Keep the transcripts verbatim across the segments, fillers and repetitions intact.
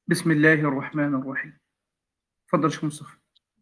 بسم الله الرحمن الرحيم. اتفضل يا شيخ مصطفى.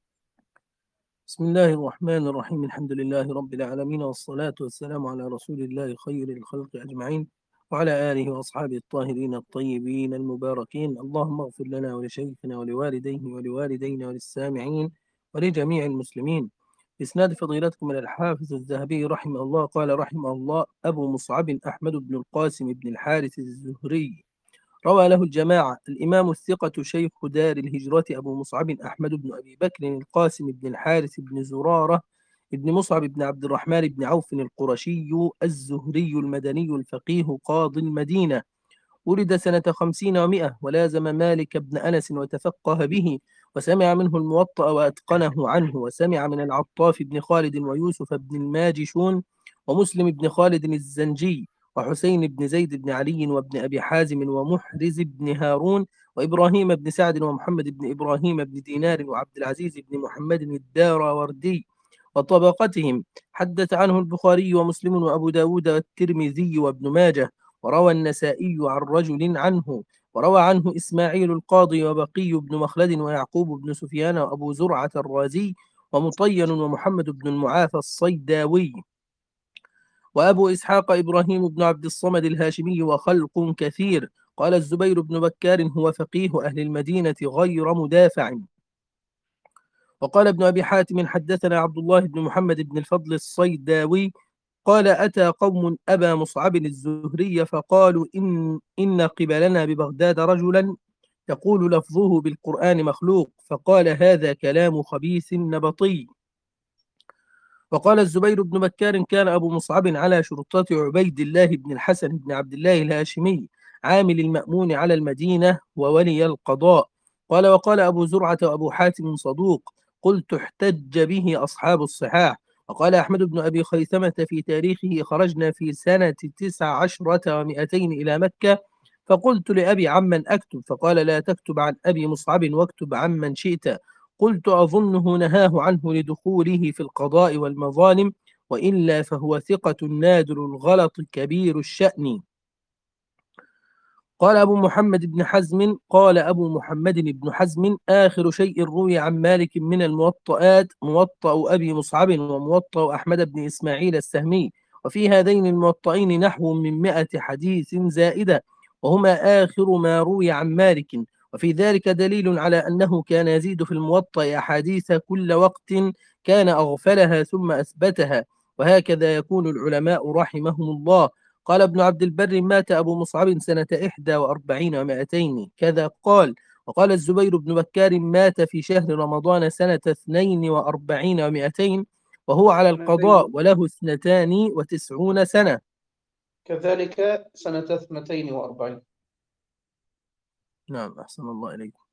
بسم الله الرحمن الرحيم. الحمد لله رب العالمين، والصلاة والسلام على رسول الله خير الخلق أجمعين، وعلى آله وأصحابه الطاهرين الطيبين المباركين. اللهم اغفر لنا ولشيخنا ولوالديه ولوالدينا وللسامعين ولجميع المسلمين. إسناد فضيلتكم من الحافظ الذهبي رحمه الله قال: رحمه الله أبو مصعب أحمد بن القاسم بن الحارث الزهري، روى له الجماعة. الإمام الثقة شيخ دار الهجرة أبو مصعب أحمد بن أبي بكر القاسم بن الحارث بن زرارة بن مصعب بن عبد الرحمن بن عوف القرشي الزهري المدني الفقيه قاضي المدينة. ولد سنة خمسين ومائة، ولازم مالك بن أنس وتفقه به، وسمع منه الموطأ وأتقنه عنه، وسمع من العطاف بن خالد ويوسف بن الماجشون ومسلم بن خالد الزنجي وحسين بن زيد بن علي وابن أبي حازم ومحرز بن هارون وإبراهيم بن سعد ومحمد بن إبراهيم بن دينار وعبد العزيز بن محمد الداراوردي وطبقتهم. حدث عنه البخاري ومسلم وأبو داود والترمذي وابن ماجه. وروى النسائي عن رجل عنه، وروى عنه إسماعيل القاضي وبقي بن مخلد ويعقوب بن سفيان وأبو زرعة الرازي ومطين ومحمد بن المعافى الصيداوي وأبو إسحاق إبراهيم بن عبد الصمد الهاشمي وخلق كثير. قال الزبير بن بكار: هو فقيه أهل المدينة غير مدافع. وقال ابن أبي حاتم: حدثنا عبد الله بن محمد بن الفضل الصيداوي قال: أتى قوم أبا مصعب الزهري فقالوا: إن, إن قبلنا ببغداد رجلا يقول لفظه بالقرآن مخلوق، فقال: هذا كلام خبيث نبطي. وقال الزبير بن بكار: كان أبو مصعب على شرطة عبيد الله بن الحسن بن عبد الله الهاشمي عامل المأمون على المدينة وولي القضاء. قال: وقال أبو زرعة وأبو حاتم صدوق، قلت: احتج به أصحاب الصحاح. وقال أحمد بن أبي خيثمة في تاريخه: خرجنا في سنة تسع عشرة ومائتين إلى مكة، فقلت لأبي: عمن أكتب؟ فقال: لا تكتب عن أبي مصعب، واكتب عمن شئت. قلت: أظنه نهاه عنه لدخوله في القضاء والمظالم، وإلا فهو ثقة نادر الغلط كبير الشأن. قال أبو محمد بن حزم قال أبو محمد بن حزم: آخر شيء روي عن مالك من الموطئات موطأ أبي مصعب وموطأ أحمد بن إسماعيل السهمي، وفي هذين الموطئين نحو من مائة حديث زائدة، وهما آخر ما روي عن مالك. وفي ذلك دليل على أنه كان يزيد في الموطأ أحاديث كل وقت كان أغفلها ثم أثبتها، وهكذا يكون العلماء رحمهم الله. قال ابن عبد البر: مات أبو مصعب سنة إحدى وأربعين ومائتين كذا قال. وقال الزبير بن بكار: مات في شهر رمضان سنة اثنين وأربعين ومائتين، وهو على القضاء اثنتين وله اثنتان وتسعون سنة. كذلك سنة اثنتين وأربعين. نعم، أحسن الله إليكم.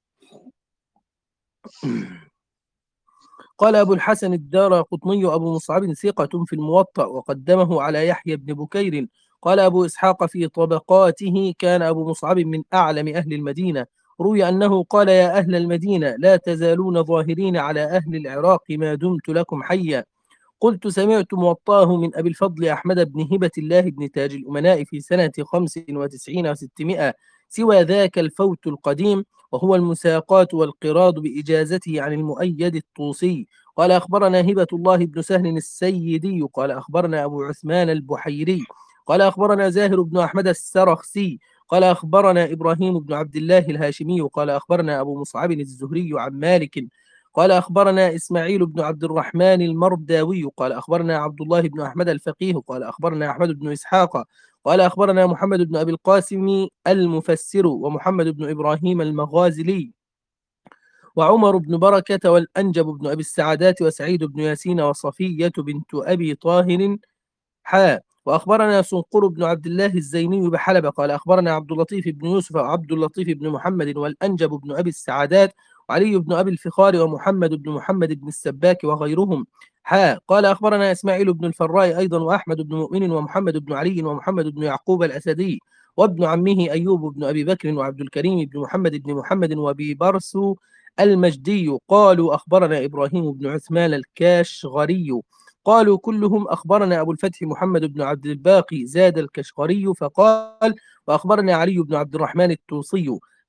قال أبو الحسن الدارقطني: أبو مصعب ثقة في الموطأ، وقدمه على يحيى بن بكير. قال أبو إسحاق في طبقاته: كان أبو مصعب من أعلم أهل المدينة. روي أنه قال: يا أهل المدينة، لا تزالون ظاهرين على أهل العراق ما دمت لكم حيا. قلت: سمعت موطاه من أبي الفضل أحمد بن هبة الله بن تاج الأمناء في سنة خمس وتسعين وستمائة، سوى ذاك الفوت القديم، وهو المساقات والقراض بإجازته عن المؤيد الطوسي. قال: أخبرنا هبة الله بن سهل السيدي قال: أخبرنا أبو عثمان البحيري قال: أخبرنا زاهر بن أحمد السرخسي قال: أخبرنا إبراهيم بن عبد الله الهاشمي قال: أخبرنا أبو مصعب الزهري عن مالك قال: أخبرنا إسماعيل بن عبد الرحمن المرداوي قال: أخبرنا عبد الله بن أحمد الفقيه قال: أخبرنا أحمد بن إسحاق قال: أخبرنا محمد بن أبي القاسم المفسر ومحمد بن إبراهيم المغازلي وعمر بن بركة والأنجب بن أبي السعدات وسعيد بن ياسين وصفية بنت أبي طاهر حاء. وأخبرنا سنقر بن عبد الله الزيني بحلب قال: أخبرنا عبد اللطيف بن يوسف وعبد اللطيف بن محمد والأنجب بن أبي السعدات وعلي بن أبي الفخار ومحمد بن محمد بن السباك وغيرهم حاء. قال: أخبرنا إسماعيل بن الفراء أيضا وأحمد بن مؤمن ومحمد بن علي ومحمد بن يعقوب الأسدي وابن عمه أيوب بن أبي بكر وعبد الكريم بن محمد بن محمد وأبي برس المجدي. قالوا: أخبرنا إبراهيم بن عثمان الكاشغري. قالوا كلهم: أخبرنا أبو الفتح محمد بن عبد الباقي زاد الكشغري. فقال: وأخبرنا علي بن عبد الرحمن التوصي.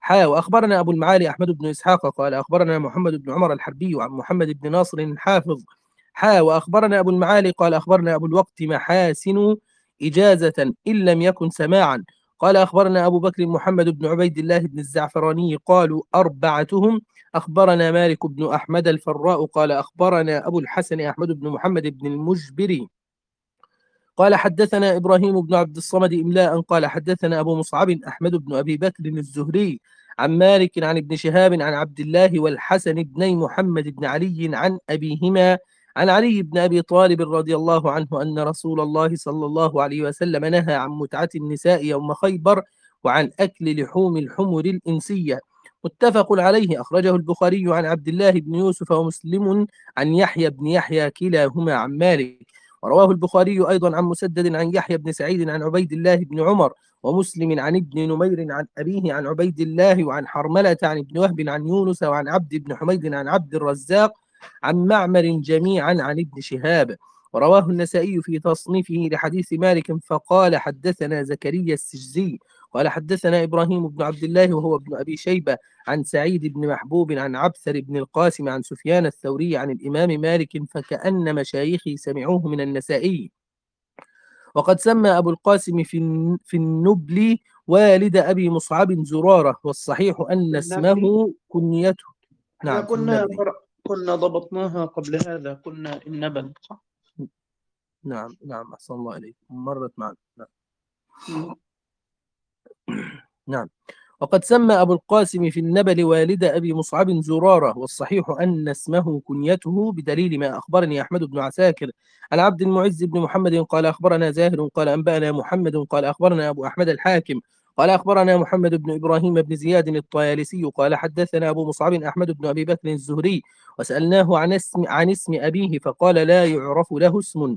حا وأخبرنا أبو المعالي أحمد بن إسحاق قال أخبرنا محمد بن عمر الحربي عن محمد بن ناصر الحافظ حا وأخبرنا أبو المعالي قال أخبرنا أبو الوقت محاسن إجازة إن لم يكن سماعا قال أخبرنا أبو بكر محمد بن عبيد الله بن الزعفراني قالوا أربعتهم أخبرنا مالك بن أحمد الفراء قال أخبرنا أبو الحسن أحمد بن محمد بن المجبري قال حدثنا إبراهيم بن عبد الصمد إملاء قال حدثنا أبو مصعب أحمد بن أبي بكر الزهري عن مالك عن ابن شهاب عن عبد الله والحسن بن محمد بن علي عن أبيهما عن علي بن أبي طالب رضي الله عنه أن رسول الله صلى الله عليه وسلم نهى عن متعة النساء يوم خيبر وعن أكل لحوم الحمر الإنسية. متفق عليه، أخرجه البخاري عن عبد الله بن يوسف ومسلم عن يحيى بن يحيى كلاهما عن مالك. ورواه البخاري أيضا عن مسدد عن يحيى بن سعيد عن عبيد الله بن عمر ومسلم عن ابن نمير عن أبيه عن عبيد الله وعن حرملة عن ابن وهب عن يونس وعن عبد بن حميد عن عبد الرزاق عن معمر جميعا عن ابن شهاب. ورواه النسائي في تصنيفه لحديث مالك فقال حدثنا زكريا السجزي قال حدثنا إبراهيم بن عبد الله وهو ابن أبي شيبة عن سعيد بن محبوب عن عبثر بن القاسم عن سفيان الثوري عن الإمام مالك فكأن مشايخي سمعوه من النسائي. وقد سمى أبو القاسم في في النبل والد أبي مصعب زرارة، والصحيح أن اسمه كنيته. احنا نعم كنا النبل. كنا ضبطناها قبل هذا، كنا النبل صح؟ نعم نعم أحسن الله إليك، مرت معنا. نعم. نعم. وقد سمى أبو القاسم في النبل والد أبي مصعب زرارة، والصحيح أن اسمه كنيته بدليل ما أخبرني أحمد بن عساكر عن عبد المعز بن محمد قال أخبرنا زاهر قال أنبأنا محمد قال أخبرنا أبو أحمد الحاكم قال أخبرنا محمد بن إبراهيم بن زياد الطيالسي قال حدثنا أبو مصعب أحمد بن أبي بكر الزهري وسألناه عن اسم, عن اسم أبيه فقال لا يعرف له اسم.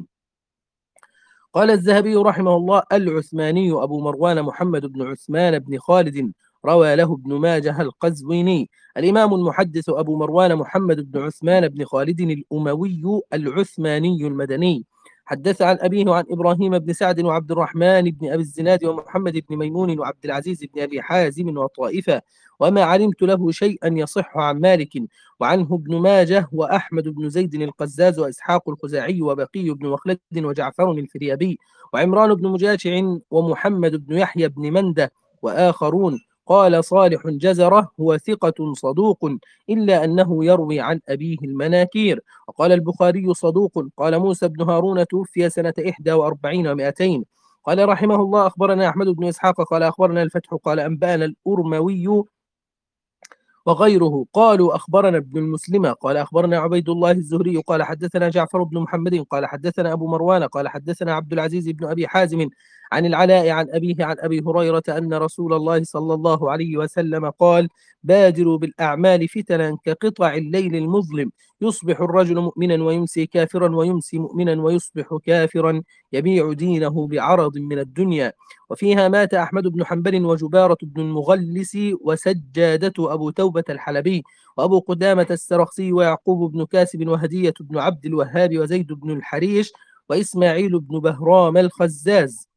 قال الذهبي رحمه الله العثماني أبو مروان محمد بن عثمان بن خالد روى له ابن ماجه القزويني. الإمام المحدث أبو مروان محمد بن عثمان بن خالد الأموي العثماني المدني حدث عن أبيه عن إبراهيم بن سعد وعبد الرحمن بن أبي الزناد ومحمد بن ميمون وعبد العزيز بن أبي حازم وطائفة، وما علمت له شيئا يصح عن مالك. وعنه ابن ماجه وأحمد بن زيد القزاز وإسحاق الخزاعي وبقي بن مخلد وجعفر الفريابي وعمران بن مجاشع ومحمد بن يحيى بن منده وآخرون. قال صالح جزرة هو ثقة صدوق إلا أنه يروي عن أبيه المناكير. وقال البخاري صدوق. قال موسى بن هارون توفي سنة إحدى وأربعين ومائتين. قال رحمه الله أخبرنا أحمد بن إسحاق قال أخبرنا الفتح قال أنبأنا الأرموي وغيره قالوا أخبرنا ابن المسلمة قال أخبرنا عبيد الله الزهري قال حدثنا جعفر بن محمد قال حدثنا أبو مروان قال حدثنا عبد العزيز بن أبي حازم عن العلاء عن أبيه عن أبي هريرة أن رسول الله صلى الله عليه وسلم قال بادروا بالأعمال فتنا كقطع الليل المظلم يصبح الرجل مؤمنا ويمسي كافرا ويمسي مؤمنا ويصبح كافرا يبيع دينه بعرض من الدنيا. وفيها مات أحمد بن حنبل وجبارة بن المغلس وسجادة أبو توبة الحلبي وأبو قدامة السرخسي ويعقوب بن كاسب وهدية بن عبد الوهاب وزيد بن الحريش وإسماعيل بن بهرام الخزاز.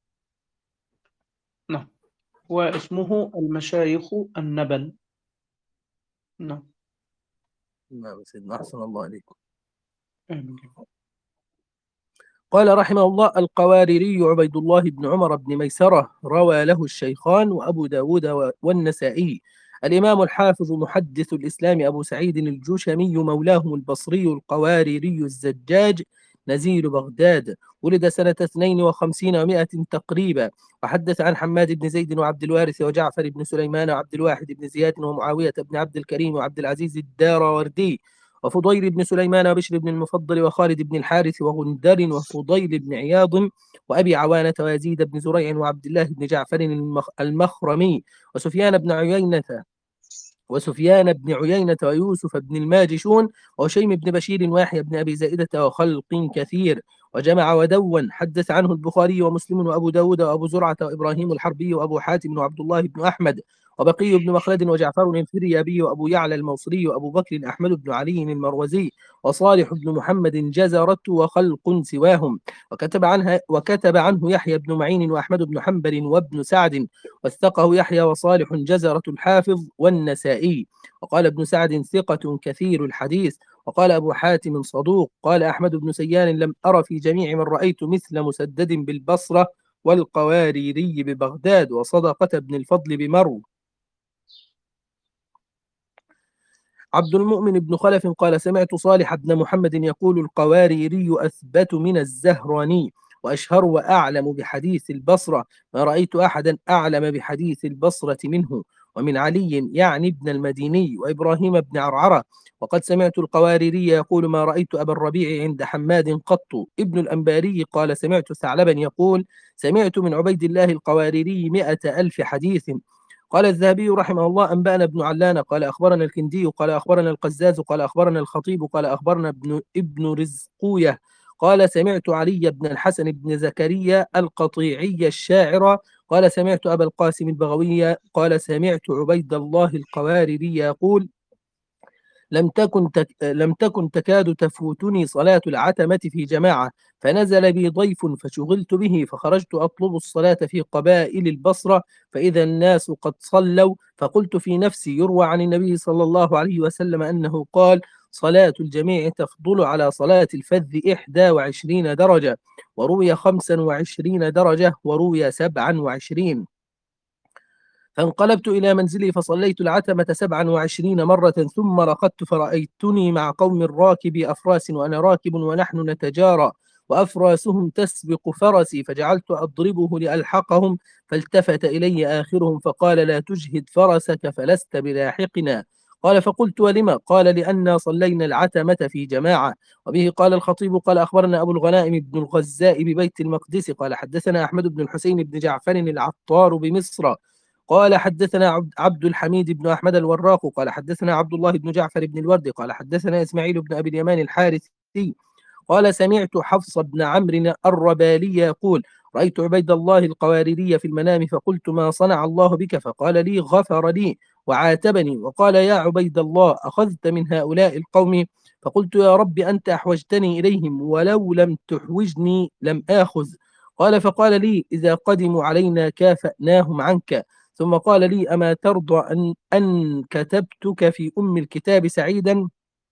نعم. واسمه المشايخ النبل. نعم. نعم سيدنا أحسن الله عليكم. آمين. قال رحمه الله القواريري عبيد الله بن عمر بن ميسرة روى له الشيخان وأبو داود والنسائي. الإمام الحافظ محدث الإسلام أبو سعيد الجشمي مولاهم البصري القواريري الزجاج نزيل بغداد ولد سنة اثنين وخمسين ومائة تقريبا. وحدث عن حماد بن زيد وعبد الوارث وجعفر بن سليمان وعبد الواحد بن زياد ومعاوية بن عبد الكريم وعبد العزيز الداراوردي وفضيل بن سليمان وبشر بن المفضل وخالد بن الحارث وغندر وفضيل بن عياض وأبي عوانة ويزيد بن زريع وعبد الله بن جعفر المخرمي وسفيان بن عيينة وسفيان بن عيينة ويوسف بن الماجشون وشيم بن بشير ويحيى بن أبي زائدة وخلق كثير. وجمع ودون. حدث عنه البخاري ومسلم وأبو داود وأبو زرعة وإبراهيم الحربي وأبو حاتم وعبد الله بن أحمد وبقي بن مخلد وجعفر الفريابي وأبو يعلى الموصلي وأبو بكر أحمد بن علي المروزي وصالح بن محمد جزرة وخلق سواهم. وكتب عنها وكتب عنه يحيى بن معين وأحمد بن حنبل وابن سعد، وثقه يحيى وصالح جزرة الحافظ والنسائي. وقال ابن سعد ثقة كثير الحديث. وقال أبو حاتم صدوق. قال أحمد بن سيان لم أر في جميع من رأيت مثل مسدد بالبصرة والقواريري ببغداد وصدقة بن الفضل بمرو. عبد المؤمن بن خلف قال سمعت صالح بن محمد يقول القواريري أثبت من الزهراني وأشهر وأعلم بحديث البصرة، ما رأيت أحدا أعلم بحديث البصرة منه. ومن علي يعني ابن المديني وإبراهيم بن عرعرة. وقد سمعت القواريري يقول ما رأيت أبا الربيع عند حماد قط. ابن الأنباري قال سمعت ثعلبا يقول سمعت من عبيد الله القواريري مئة ألف حديث. قال الذهبي رحمه الله أنبأنا ابن علان قال أخبرنا الكندي قال أخبرنا القزاز قال أخبرنا الخطيب قال أخبرنا ابن, ابن رزقوية قال سمعت علي بن الحسن بن زكريا القطيعي الشاعر قال سمعت أبا القاسم البغوي قال سمعت عبيد الله القواريري يقول لم تكن تك... لم تكن تكاد تفوتني صلاة العتمة في جماعة، فنزل بي ضيف فشغلت به، فخرجت أطلب الصلاة في قبائل البصرة فإذا الناس قد صلوا، فقلت في نفسي يروى عن النبي صلى الله عليه وسلم أنه قال صلاة الجميع تفضل على صلاة الفذ إحدى وعشرين درجة، وروي خمسا وعشرين درجة، وروي سبعا وعشرين. فانقلبت إلى منزلي فصليت العتمة سبعا وعشرين مرة، ثم رقدت فرأيتني مع قوم راكب أفراس وأنا راكب ونحن نتجارى وأفراسهم تسبق فرسي، فجعلت أضربه لألحقهم، فالتفت إلي آخرهم فقال لا تجهد فرسك فلست بلاحقنا. قال فقلت ولما؟ قال لأننا صلينا العتمة في جماعة. وبه قال الخطيب قال أخبرنا أبو الغنائم بن الغزاء ببيت المقدس قال حدثنا أحمد بن الحسين بن جعفر العطار بمصر قال حدثنا عبد الحميد بن أحمد الوراق قال حدثنا عبد الله بن جعفر بن الورد قال حدثنا إسماعيل بن أبي اليمان الحارثي قال سمعت حفص بن عمرو الربالي يقول رأيت عبيد الله القواريري في المنام فقلت ما صنع الله بك؟ فقال لي غفر لي وعاتبني وقال يا عبيد الله أخذت من هؤلاء القوم؟ فقلت يا رب أنت أحوجتني إليهم ولو لم تحوجني لم آخذ. قال فقال لي إذا قدموا علينا كافأناهم عنك. ثم قال لي أما ترضى أن, أن كتبتك في أم الكتاب سعيدا؟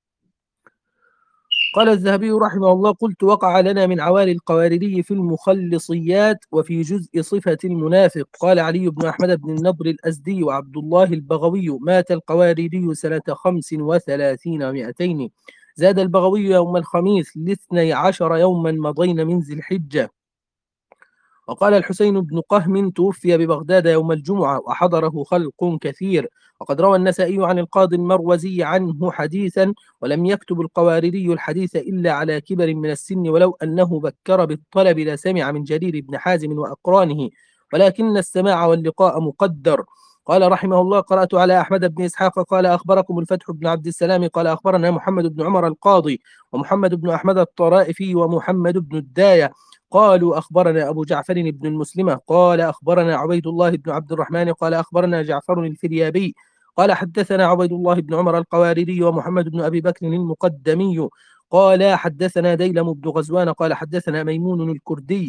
قال الذهبي رحمه الله قلت وقع لنا من عوالي القواريري في المخلصيات وفي جزء صفة المنافق. قال علي بن أحمد بن النضر الأزدي وعبد الله البغوي مات القواريري سنة خمس وثلاثين ومائتين. زاد البغوي يوم الخميس لاثني عشر يوما مضين من ذي الحجة. وقال الحسين بن قهم توفي ببغداد يوم الجمعة وحضره خلق كثير. وقد روى النسائي عن القاضي المروزي عنه حديثا ولم يكتب القواريري الحديث إلا على كبر من السن، ولو أنه بكر بالطلب لسمع من جرير بن حازم وأقرانه، ولكن السماع واللقاء مقدر. قال رحمه الله قرأت على أحمد بن إسحاق قال أخبركم الفتح بن عبد السلام قال أخبرنا محمد بن عمر القاضي ومحمد بن أحمد الطرائفي ومحمد بن الداية قالوا أخبرنا أبو جعفر بن المسلمة قال أخبرنا عبيد الله بن عبد الرحمن قال أخبرنا جعفر الفريابي قال حدثنا عبيد الله بن عمر القواريري ومحمد بن أبي بكر المقدمي قال حدثنا ديلم بن غزوان قال حدثنا ميمون الكردي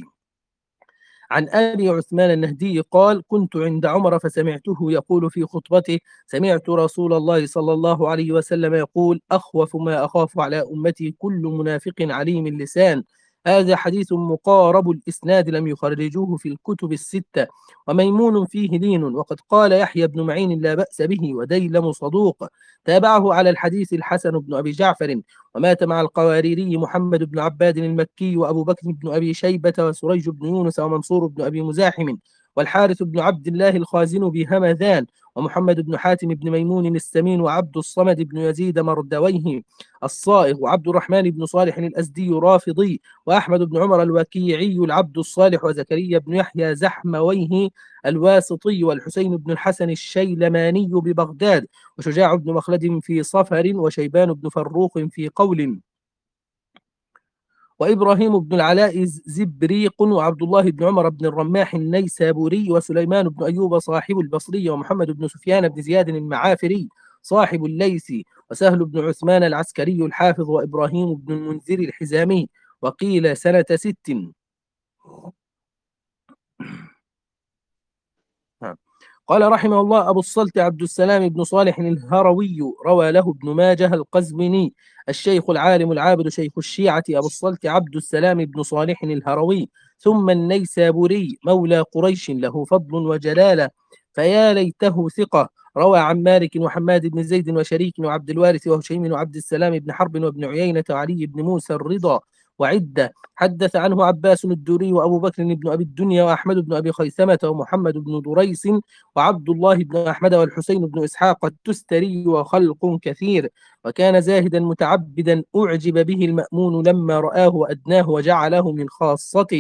عن أبي عثمان النهدي قال كنت عند عمر فسمعته يقول في خطبته سمعت رسول الله صلى الله عليه وسلم يقول أخوف ما أخاف على أمتي كل منافق عليم اللسان. هذا حديث مقارب الإسناد لم يخرجوه في الكتب الستة. وميمون فيه لين. وقد قال يحيى بن معين لا بأس به وديلم صدوق. تابعه على الحديث الحسن بن أبي جعفر. ومات مع القواريري محمد بن عباد المكي وأبو بكر بن أبي شيبة وسريج بن يونس ومنصور بن أبي مزاحم والحارث بن عبد الله الخازن بهمذان ومحمد بن حاتم بن ميمون السمين وعبد الصمد بن يزيد مردويه الصائغ وعبد الرحمن بن صالح الأزدي رافضي وأحمد بن عمر الوكيعي العبد الصالح وزكريا بن يحيى زحمويه الواسطي والحسين بن الحسن الشيلماني ببغداد وشجاع بن مخلد في صفر وشيبان بن فروخ في قول. وإبراهيم بن العلاء زبريق، وعبد الله بن عمر بن الرماح النيسابوري، وسليمان بن أيوب صاحب البصري، ومحمد بن سفيان بن زياد المعافري صاحب الليثي، وسهل بن عثمان العسكري الحافظ، وإبراهيم بن المنذر الحزامي، وقيل سنة ست. قال رحمه الله: أبو الصلت عبد السلام بن صالح الهروي، روى له ابن ماجه القزويني. الشيخ العالم العابد شيخ الشيعة أبو الصلت عبد السلام بن صالح الهروي، ثم النيسابوري، مولى قريش، له فضل وجلالة، فيا ليته ثقة. روى عن مالك وحماد بن زيد وشريك وعبد الوارث وهشيم وعبد السلام بن حرب وابن عيينة وعلي بن موسى الرضا وعدة. حدث عنه عباس الدوري وأبو بكر بن أبي الدنيا وأحمد بن أبي خيثمة ومحمد بن دريس وعبد الله بن أحمد والحسين بن إسحاق التستري وخلق كثير. وكان زاهدا متعبدا، أعجب به المأمون لما رآه وأدناه وجعله من خاصته.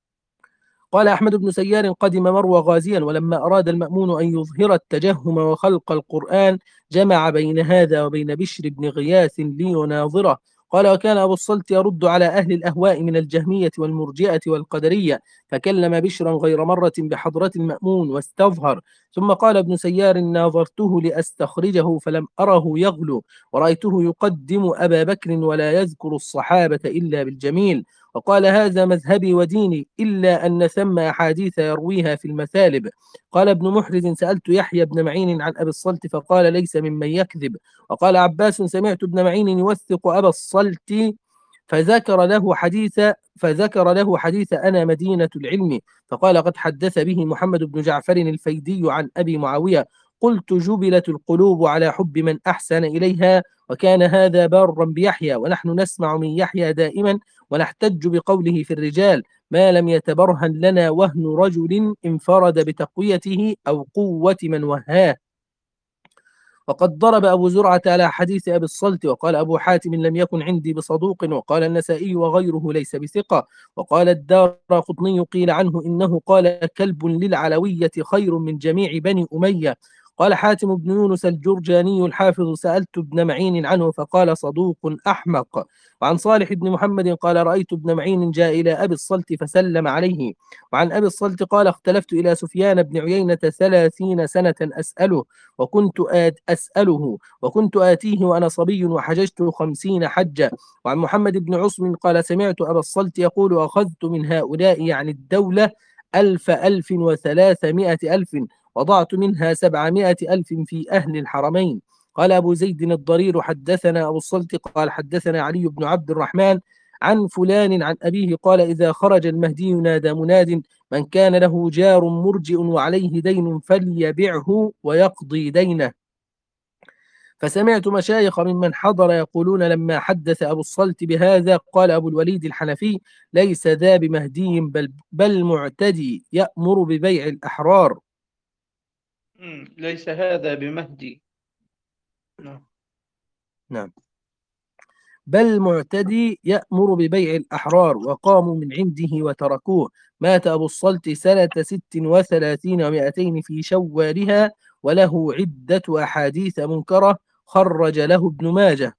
قال أحمد بن سيار: قدم مروى غازيا، ولما أراد المأمون أن يظهر التجهم وخلق القرآن جمع بين هذا وبين بشر بن غياث ليناظره. قال: وكان أبو الصلت يرد على أهل الأهواء من الجهمية والمرجئة والقدرية، فكلم بشرا غير مرة بحضرة المأمون واستظهر. ثم قال ابن سيار: ناظرته لأستخرجه فلم أره يغلو، ورأيته يقدم أبا بكر ولا يذكر الصحابة إلا بالجميل. وقال: هذا مذهبي وديني، إلا أن ثم أحاديث يرويها في المثالب. قال ابن محرز: سألت يحيى بن معين عن أبي الصلت فقال: ليس ممن يكذب. وقال عباس: سمعت ابن معين يوثق أبا الصلت فذكر له حديث فذكر له حديث أنا مدينة العلم، فقال: قد حدث به محمد بن جعفر الفيدي عن أبي معاوية. قلت: جبلت القلوب على حب من أحسن إليها، وكان هذا بارا بيحيى، ونحن نسمع من يحيى دائما ونحتج بقوله في الرجال ما لم يتبرهن لنا وهن رجل انفرد بتقويته أو قوة من وهاه. وقد ضرب أبو زرعة على حديث أبي الصلت. وقال أبو حاتم: لم يكن عندي بصدوق. وقال النسائي وغيره: ليس بثقة. وقال الدارقطني: قيل عنه إنه قال: كلب للعلوية خير من جميع بني أمية. قال حاتم بن يونس الجرجاني الحافظ: سألت ابن معين عنه فقال: صدوق أحمق. وعن صالح بن محمد قال: رأيت ابن معين جاء إلى أبي الصلت فسلم عليه. وعن أبي الصلت قال: اختلفت إلى سفيان بن عيينة ثلاثين سنة أسأله وكنت أسأله وكنت آتيه وأنا صبي وحججت خمسين حجة. وعن محمد بن عصم قال: سمعت أبا الصلت يقول: أخذت من هؤلاء يعني الدولة ألف ألف وثلاثمائة ألف، وضعت منها سبعمائة ألف في أهل الحرمين. قال أبو زيد الضرير: حدثنا أبو الصلت قال: حدثنا علي بن عبد الرحمن عن فلان عن أبيه قال: إذا خرج المهدي نادى مناد: من كان له جار مرجئ وعليه دين فليبعه ويقضي دينه. فسمعت مشايخ ممن حضر يقولون لما حدث أبو الصلت بهذا قال أبو الوليد الحنفي: ليس ذا بمهدي بل, بل معتدي يأمر ببيع الأحرار. ليس هذا بمهدي. نعم نعم بل معتدي يأمر ببيع الأحرار، وقاموا من عنده وتركوه. مات أبو الصلت سنة ست وثلاثين ومائتين في شوالها، وله عدة أحاديث منكرة خرج له ابن ماجه.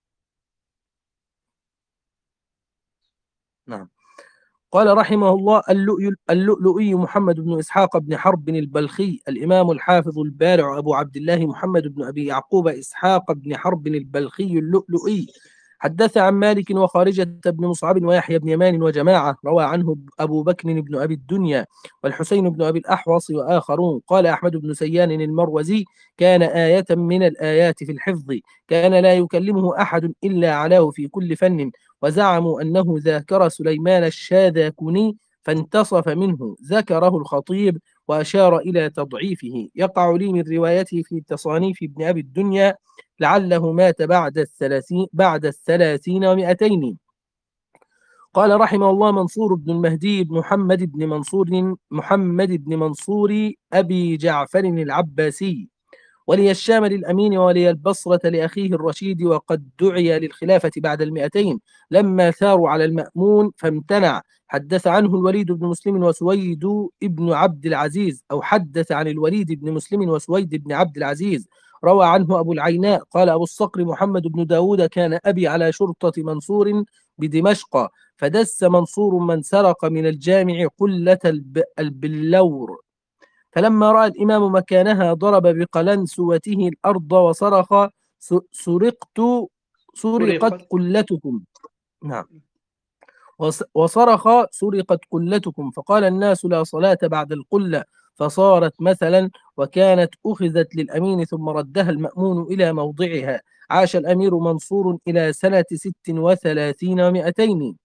نعم قال رحمه الله: اللؤلؤي محمد بن إسحاق بن حرب البلخي، الإمام الحافظ البارع أبو عبد الله محمد بن أبي يعقوب إسحاق بن حرب البلخي اللؤلؤي، حدث عن مالك وخارجة بن مصعب ويحيى بن يمان وجماعة. روى عنه أبو بكر بن أبي الدنيا والحسين بن أبي الأحوص وآخرون. قال أحمد بن سيان المروزي: كان آية من الآيات في الحفظ، كان لا يكلمه أحد إلا علاه في كل فن. وزعموا أنه ذاكر سليمان الشاذاكني فانتصف منه، ذكره الخطيب وأشار إلى تضعيفه. يقع لي من روايته في تصانيف ابن أبي الدنيا، لعله مات بعد الثلاثين بعد الثلاثين ومئتين. قال رحمه الله: منصور بن المهدي بن محمد بن منصور محمد بن منصور أبي جعفر العباسي، ولي الشام للأمين ولي البصرة لأخيه الرشيد، وقد دعي للخلافة بعد المئتين لما ثاروا على المأمون فامتنع. حدث عنه الوليد بن مسلم وسويد بن عبد العزيز، أو حدث عن الوليد بن مسلم وسويد بن عبد العزيز. روى عنه أبو العيناء قال أبو الصقر محمد بن داود: كان أبي على شرطة منصور بدمشق، فدس منصور من سرق من الجامع قلة الب- البلور، فلما رأى الإمام مكانها ضرب بقلنسوته الأرض وصرخ: س- سرقت سرقت سرقت. قلتكم. نعم. وص- وصرخ: سرقت قلتكم. فقال الناس: لا صلاة بعد القلة. فصارت مثلا، وكانت أخذت للأمين ثم ردها المأمون إلى موضعها. عاش الأمير منصور إلى سنة ست وثلاثين ومئتين.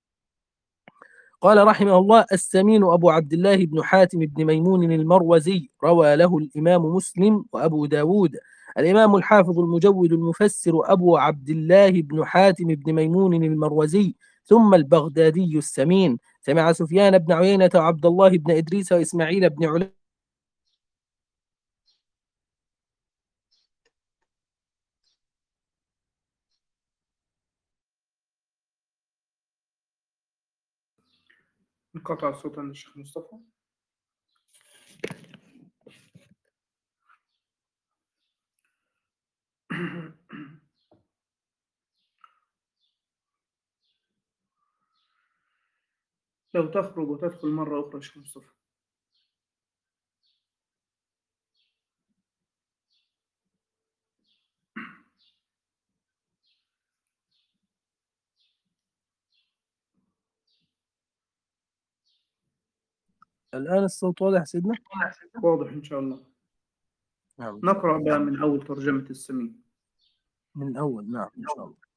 قال رحمه الله: السمين أبو عبد الله بن حاتم بن ميمون المروزي، روى له الإمام مسلم وأبو داود. الإمام الحافظ المجود المفسر أبو عبد الله بن حاتم بن ميمون المروزي، ثم البغدادي السمين. سمع سفيان بن عيينة وعبد الله بن إدريس وإسماعيل بن علي انقطع الصوت عند الشيخ مصطفى. لو تخرج وتدخل مرة أخرى يا شيخ مصطفى. الآن الصوت واضح سيدنا؟ واضح إن شاء الله. نعم. نقرأ بقى من أول ترجمة السمين. من الأول. نعم إن شاء الله.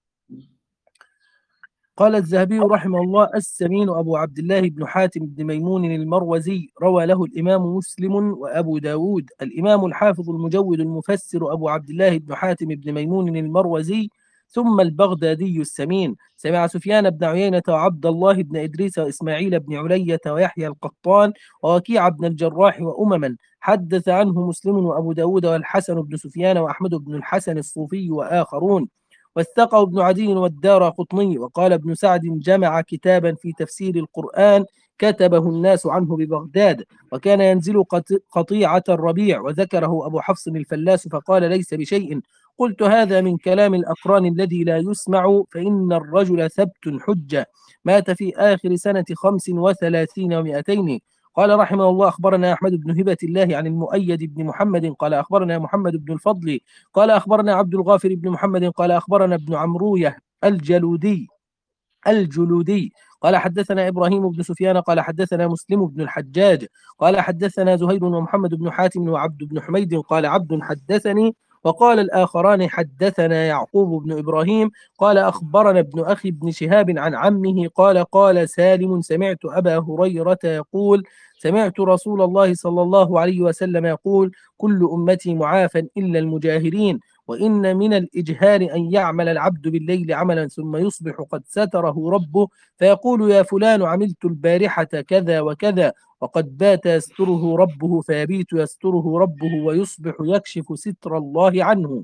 قال الذهبي رحمه الله: السمين أبو عبد الله بن حاتم بن ميمون المروزي، روى له الإمام مسلم وأبو داود. الإمام الحافظ المجود المفسر أبو عبد الله بن حاتم بن ميمون المروزي، ثم البغدادي السمين. سمع سفيان بن عيينة وعبد الله بن إدريس وإسماعيل بن علية ويحيى القطان ووكيع بن الجراح وأمما. حدث عنه مسلم وأبو داود والحسن بن سفيان وأحمد بن الحسن الصوفي وآخرون. وثقه ابن عدي والدار قطني. وقال ابن سعد: جمع كتابا في تفسير القرآن كتبه الناس عنه ببغداد، وكان ينزل قطيعة الربيع. وذكره أبو حفص الفلاس فقال: ليس بشيء. قلت: هذا من كلام الأقران الذي لا يسمع، فإن الرجل ثبت حجة. مات في آخر سنة خمس وثلاثين ومئتين. قال رحمه الله: أخبرنا أحمد بن هبة الله عن المؤيد بن محمد قال أخبرنا محمد بن الفضل قال أخبرنا عبد الغافر بن محمد قال أخبرنا ابن عمروية الجلودي الجلودي قال حدثنا إبراهيم بن سفيان قال حدثنا مسلم بن الحجاج قال حدثنا زهير ومحمد بن حاتم وعبد بن حميد قال عبد حدثني. وقال الآخران: حدثنا يعقوب بن إبراهيم قال أخبرنا ابن أخي بن شهاب عن عمه قال قال سالم: سمعت أبا هريرة يقول: سمعت رسول الله صلى الله عليه وسلم يقول: كل أمتي معافى إلا المجاهرين. وإن من الإجهار أن يعمل العبد بالليل عملا ثم يصبح قد ستره ربه، فيقول: يا فلان عملت البارحة كذا وكذا، وقد بات يستره ربه، فيبيت يستره ربه ويصبح يكشف ستر الله عنه.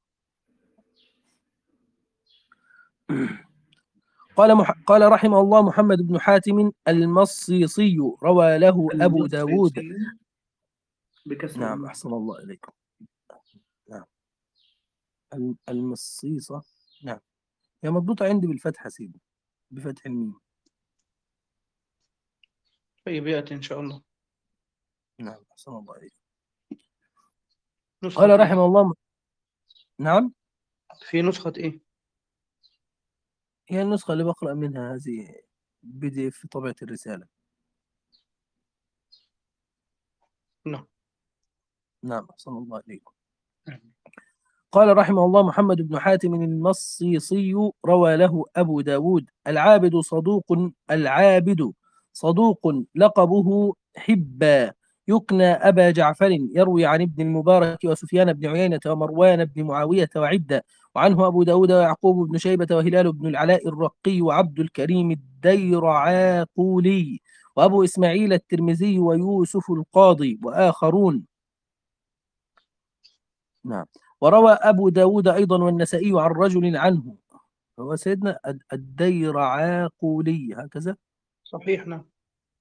قال مح... قال رحمه الله: محمد بن حاتم المصيصي، روى له أبو داود. بكسر نعم الميم. أحسن الله إليكم. نعم. الم- المصيصة. نعم. هي مضبوطة عندي بالفتحة سيدي، بفتح الميم. طيب يأتي إن شاء الله. نعم أحسن الله إليكم. نسخة قال إيه؟ رحمه الله. نعم. في نسخة إيه؟ هي النسخة اللي بقرأ منها هذه بي دي إف في طبعة الرسالة. نعم. نعم أحسن الله إليكم. قال رحمه الله: محمد بن حاتم المصيصي، روى له أبو داود. العابد صدوق العابد صدوق لقبه حبا، يكنى أبا جعفر، يروي عن ابن المبارك وسفيان بن عيينة ومروان بن معاوية وعدة. وعنه أبو داود ويعقوب بن شيبة وهلال بن العلاء الرقي وعبد الكريم الديرعاقولي وأبو إسماعيل الترمذي ويوسف القاضي وآخرون. نعم. وروى أبو داود أيضا والنسائي عن رجل عنه، هو سيدنا الد- الديرعاقولي هكذا. صحيح. نعم.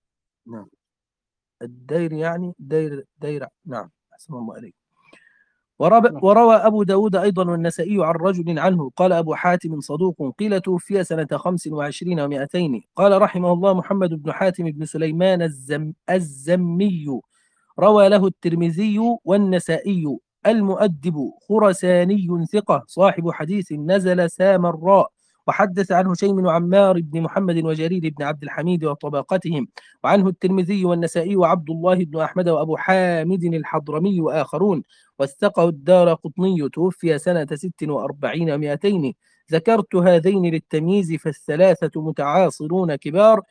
نعم. الدير يعني دير دير. نعم أحسن الله عليك. ورب- نعم. وروى أبو داود أيضا والنسائي عن رجل عنه قال أبو حاتم صدوق قيل توفي سنة خمس وعشرين ومائتين قال رحمه الله محمد بن حاتم بن سليمان الزم الزمي روى له الترمذي والنسائي المؤدب خرساني ثقة صاحب حديث نزل سامراء وحدث عنه شيء من عمار بن محمد وجرير بن عبد الحميد وطبقتهم وعنه الترمذي والنسائي وعبد الله بن أحمد وأبو حامد الحضرمي وآخرون واثقه الدار قطني توفي سنة ست وأربعين ومائتين ذكرت هذين للتمييز فالثلاثة متعاصرون كبار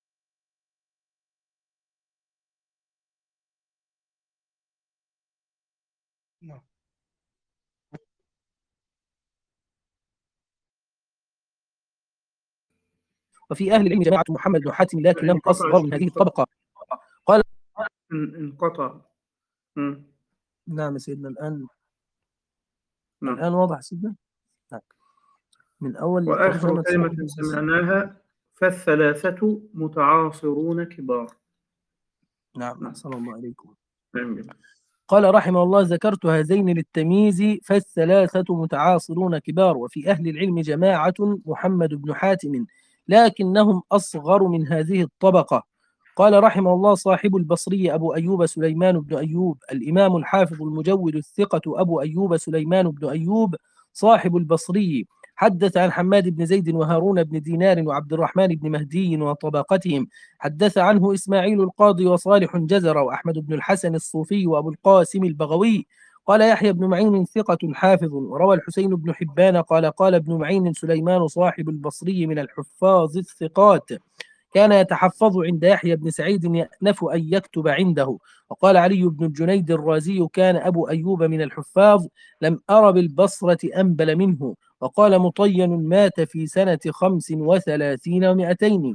نعم. وفي أهل العلم جماعة محمد بن حاتم لكنهم انقطع أصغر من هذه الشريط. الطبقة. قال ان- انقطع. مم. نعم سيدنا الآن نعم. الآن واضح سيدنا نعم. من أول وآخر ترجمة كلمة صاحب البصري. سمعناها فالثلاثة متعاصرون كبار. نعم نعم. أحسن الله عليكم. جميل. قال رحمه الله ذكرت هذين للتمييز فالثلاثة متعاصرون كبار وفي أهل العلم جماعة محمد بن حاتم لكنهم أصغر من هذه الطبقة. قال رحمه الله صاحب البصري أبو أيوب سليمان بن أيوب الإمام الحافظ المجود الثقة أبو أيوب سليمان بن أيوب صاحب البصري حدث عن حماد بن زيد وهارون بن دينار وعبد الرحمن بن مهدي وطبقتهم. حدث عنه إسماعيل القاضي وصالح جزر وأحمد بن الحسن الصوفي وأبو القاسم البغوي. قال يحيى بن معين ثقة حافظ وروى الحسين بن حبان قال قال ابن معين سليمان صاحب البصري من الحفاظ الثقات كان يتحفظ عند يحيى بن سعيد يأنف أن يكتب عنده. وقال علي بن الجنيد الرازي كان أبو أيوب من الحفاظ لم أر بالبصرة أنبل منه. وقال مطين مات في سنة خمس وثلاثين ومائتين.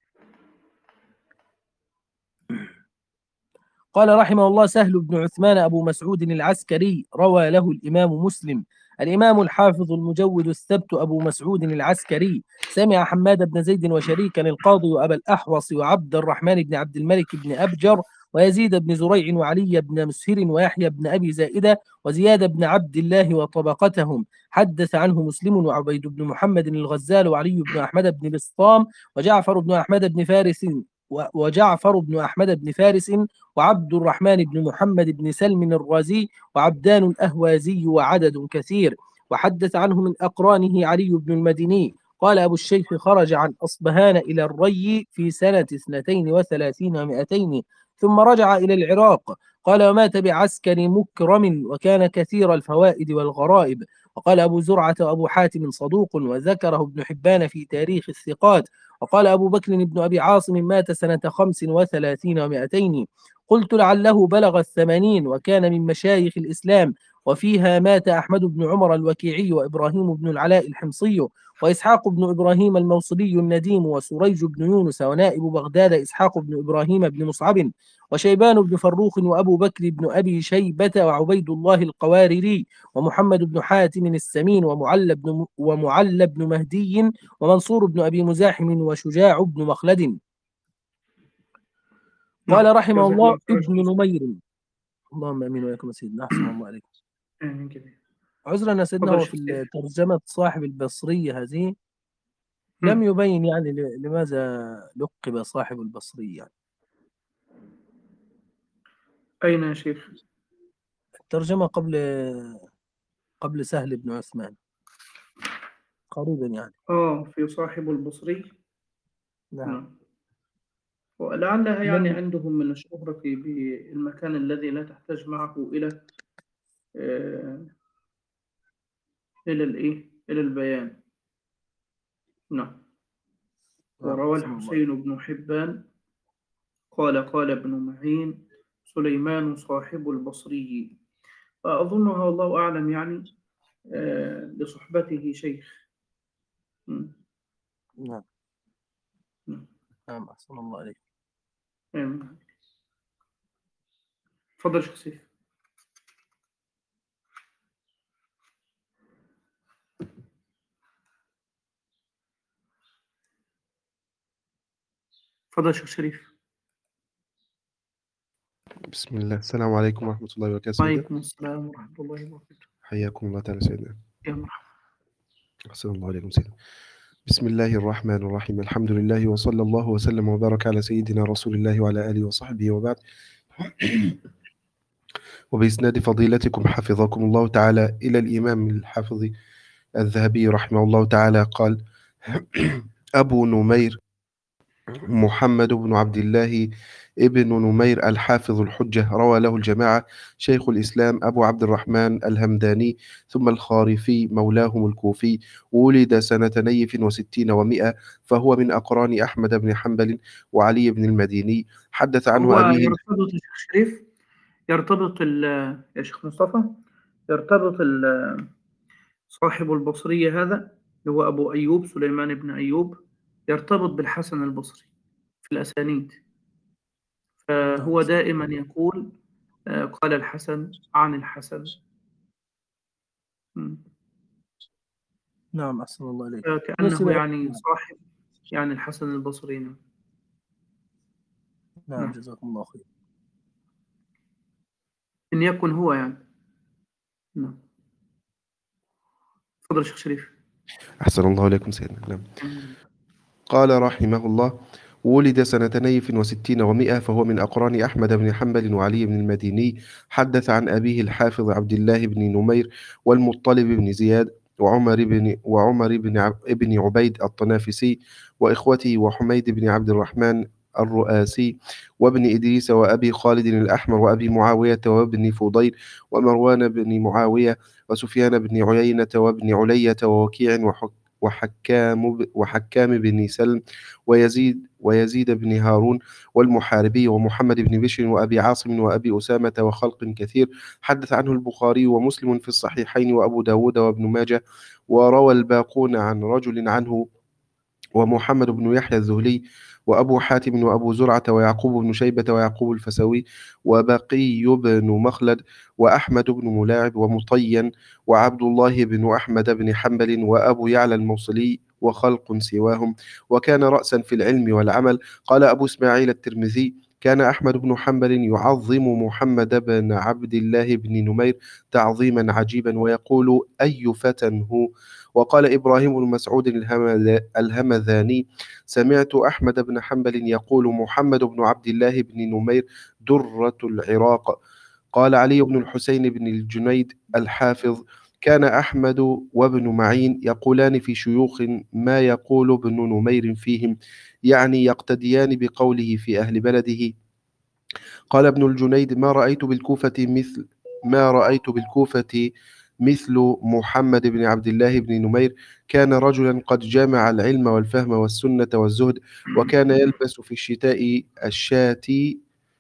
قال رحمه الله سهل بن عثمان أبو مسعود العسكري روى له الإمام مسلم الإمام الحافظ المجود الثبت أبو مسعود العسكري سمع حماد بن زيد وشريكا القاضي وأبا الأحوص وعبد الرحمن بن عبد الملك بن أبجر ويزيد بن زريع وعلي بن مسهر ويحيى بن أبي زائدة وزياد بن عبد الله وطبقتهم. حدث عنه مسلم وعبيد بن محمد الغزال وعلي بن أحمد بن بسطام وجعفر بن أحمد بن فارس وجعفر بن أحمد بن فارس وعبد الرحمن بن محمد بن سلم الرازي وعبدان الأهوازي وعدد كثير. وحدث عنه من أقرانه علي بن المديني قال أبو الشيخ خرج عن أصبهان إلى الري في سنة اثنتين وثلاثين ومائتين ثم رجع إلى العراق. قال ومات بعسكر مكرم وكان كثير الفوائد والغرائب. وقال أبو زرعة وأبو حاتم صدوق وذكره ابن حبان في تاريخ الثقات. وقال أبو بكر بن أبي عاصم مات سنة خمس وثلاثين ومائتين. قلت لعله بلغ الثمانين وكان من مشايخ الإسلام. وفيها مات أحمد بن عمر الوكيعي وإبراهيم بن العلاء الحمصي وإسحاق بن إبراهيم الموصلي النديم وسريج بن يونس ونائب بغداد إسحاق بن إبراهيم بن مصعب وشيبان بن فروخ وأبو بكر بن أبي شيبة وعبيد الله القواريري ومحمد بن حاتم السمين ومعل بن ومعل بن مهدي ومنصور بن أبي مزاحم وشجاع بن مخلد. نعم. قال رحمه جزاك الله الله خير. ابن نمير اللهم امين وياكم يا سيدنا احسن الله عليكم. آمين كده. عذرا يا سيدنا تفضل هو في شيخ سيف. ترجمة صاحب البصرية هذه لم مم. يبين يعني ل- لماذا لقب صاحب البصري يعني. أين يا شيخ؟ الترجمة قبل قبل سهل بن عثمان قريبا يعني. آه في صاحب البصري. نعم نعم. ولعلها يعني لم عندهم من الشهرة بالمكان الذي لا تحتاج معه إلى آه إلى الإيه؟ إلى البيان. نعم. نعم وروى أحسن الله. الحسين بن حبان قال قال ابن معين سليمان صاحب البصري. فأظنها الله أعلم يعني آه لصحبته شيخ. مم. نعم نعم. نعم أحسن الله عليك. آمين. تفضل شيخ سيف. تفضل شيخ شريف. بسم الله. السلام عليكم ورحمة الله وبركاته سيدنا. وعليكم السلام ورحمة الله وبركاته. حياكم الله تعالى سيدنا. يا مرحبا. أحسن الله عليكم سيدنا. بسم الله الرحمن الرحيم. الحمد لله وصلى الله وسلم وبارك على سيدنا رسول الله وعلى آله وصحبه وبعد. وبإسناد فضيلتكم حفظكم الله تعالى إلى الإمام الحافظ الذهبي رحمه الله تعالى قال: أبو نمير محمد بن عبد الله ابن نمير الحافظ الحجة، روى له الجماعة، شيخ الإسلام أبو عبد الرحمن الهمداني ثم الخارفي مولاهم الكوفي، ولد سنة نيف وستين ومئة، فهو من أقران أحمد بن حنبل وعلي بن المديني. حدث عنه هو أبيه. يرتبط الشيخ شريف، يرتبط ال- يا شيخ مصطفى، يرتبط ال- صاحب البصرية هذا اللي هو أبو أيوب سليمان بن أيوب، يرتبط بالحسن البصري في الأسانيد، فهو دائما يقول آه، قال الحسن عن الحسن. م. نعم، أحسن الله إليك. فكأنه نسب يعني صاحب يعني الحسن البصري. نعم. نعم، نعم. جزاكم الله خير. إن يكن هو يعني. نعم. تفضل شيخ شريف. أحسن الله إليكم سيدنا. نعم. مم. قال رحمه الله: ولد سنة نيف وستين ومئة، فهو من أقران أحمد بن حنبل وعلي بن المديني. حدث عن أبيه الحافظ عبد الله بن نمير والمطلب بن زياد وعمر بن وعمر بن عب- ابن عبيد الطنافسي وإخوته وحميد بن عبد الرحمن الرؤاسي وابن إدريس وأبي خالد الأحمر وأبي معاوية وابن فضيل ومروان بن معاوية وسفيان بن عيينة وابن علية ووكيع وحك وحكام وحكام بن سلم ويزيد ويزيد بن هارون والمحاربي ومحمد بن بشر وأبي عاصم وأبي أسامة وخلق كثير. حدث عنه البخاري ومسلم في الصحيحين وأبو داود وابن ماجه، وروى الباقون عن رجل عنه، ومحمد بن يحيى الذهلي وأبو حاتم وأبو زرعة ويعقوب بن شيبة ويعقوب الفسوي وبقي بن مخلد وأحمد بن ملاعب ومطين وعبد الله بن أحمد بن حنبل وأبو يعلى الموصلي وخلق سواهم، وكان رأسا في العلم والعمل. قال أبو إسماعيل الترمذي: كان أحمد بن حنبل يعظم محمد بن عبد الله بن نمير تعظيما عجيبا ويقول: أي فتى هو. وقال إبراهيم بن مسعود الهمذ- الهمذاني: سمعت أحمد بن حنبل يقول: محمد بن عبد الله بن نمير درة العراق. قال علي بن الحسين بن الجنيد الحافظ: كان أحمد وابن معين يقولان في شيوخ ما يقول ابن نمير فيهم، يعني يقتديان بقوله في أهل بلده. قال ابن الجنيد: ما رأيت بالكوفة مثل ما رأيت بالكوفة مثل محمد بن عبد الله بن نمير. كان رجلا قد جامع العلم والفهم والسنة والزهد، وكان يلبس في الشتاء الشاتي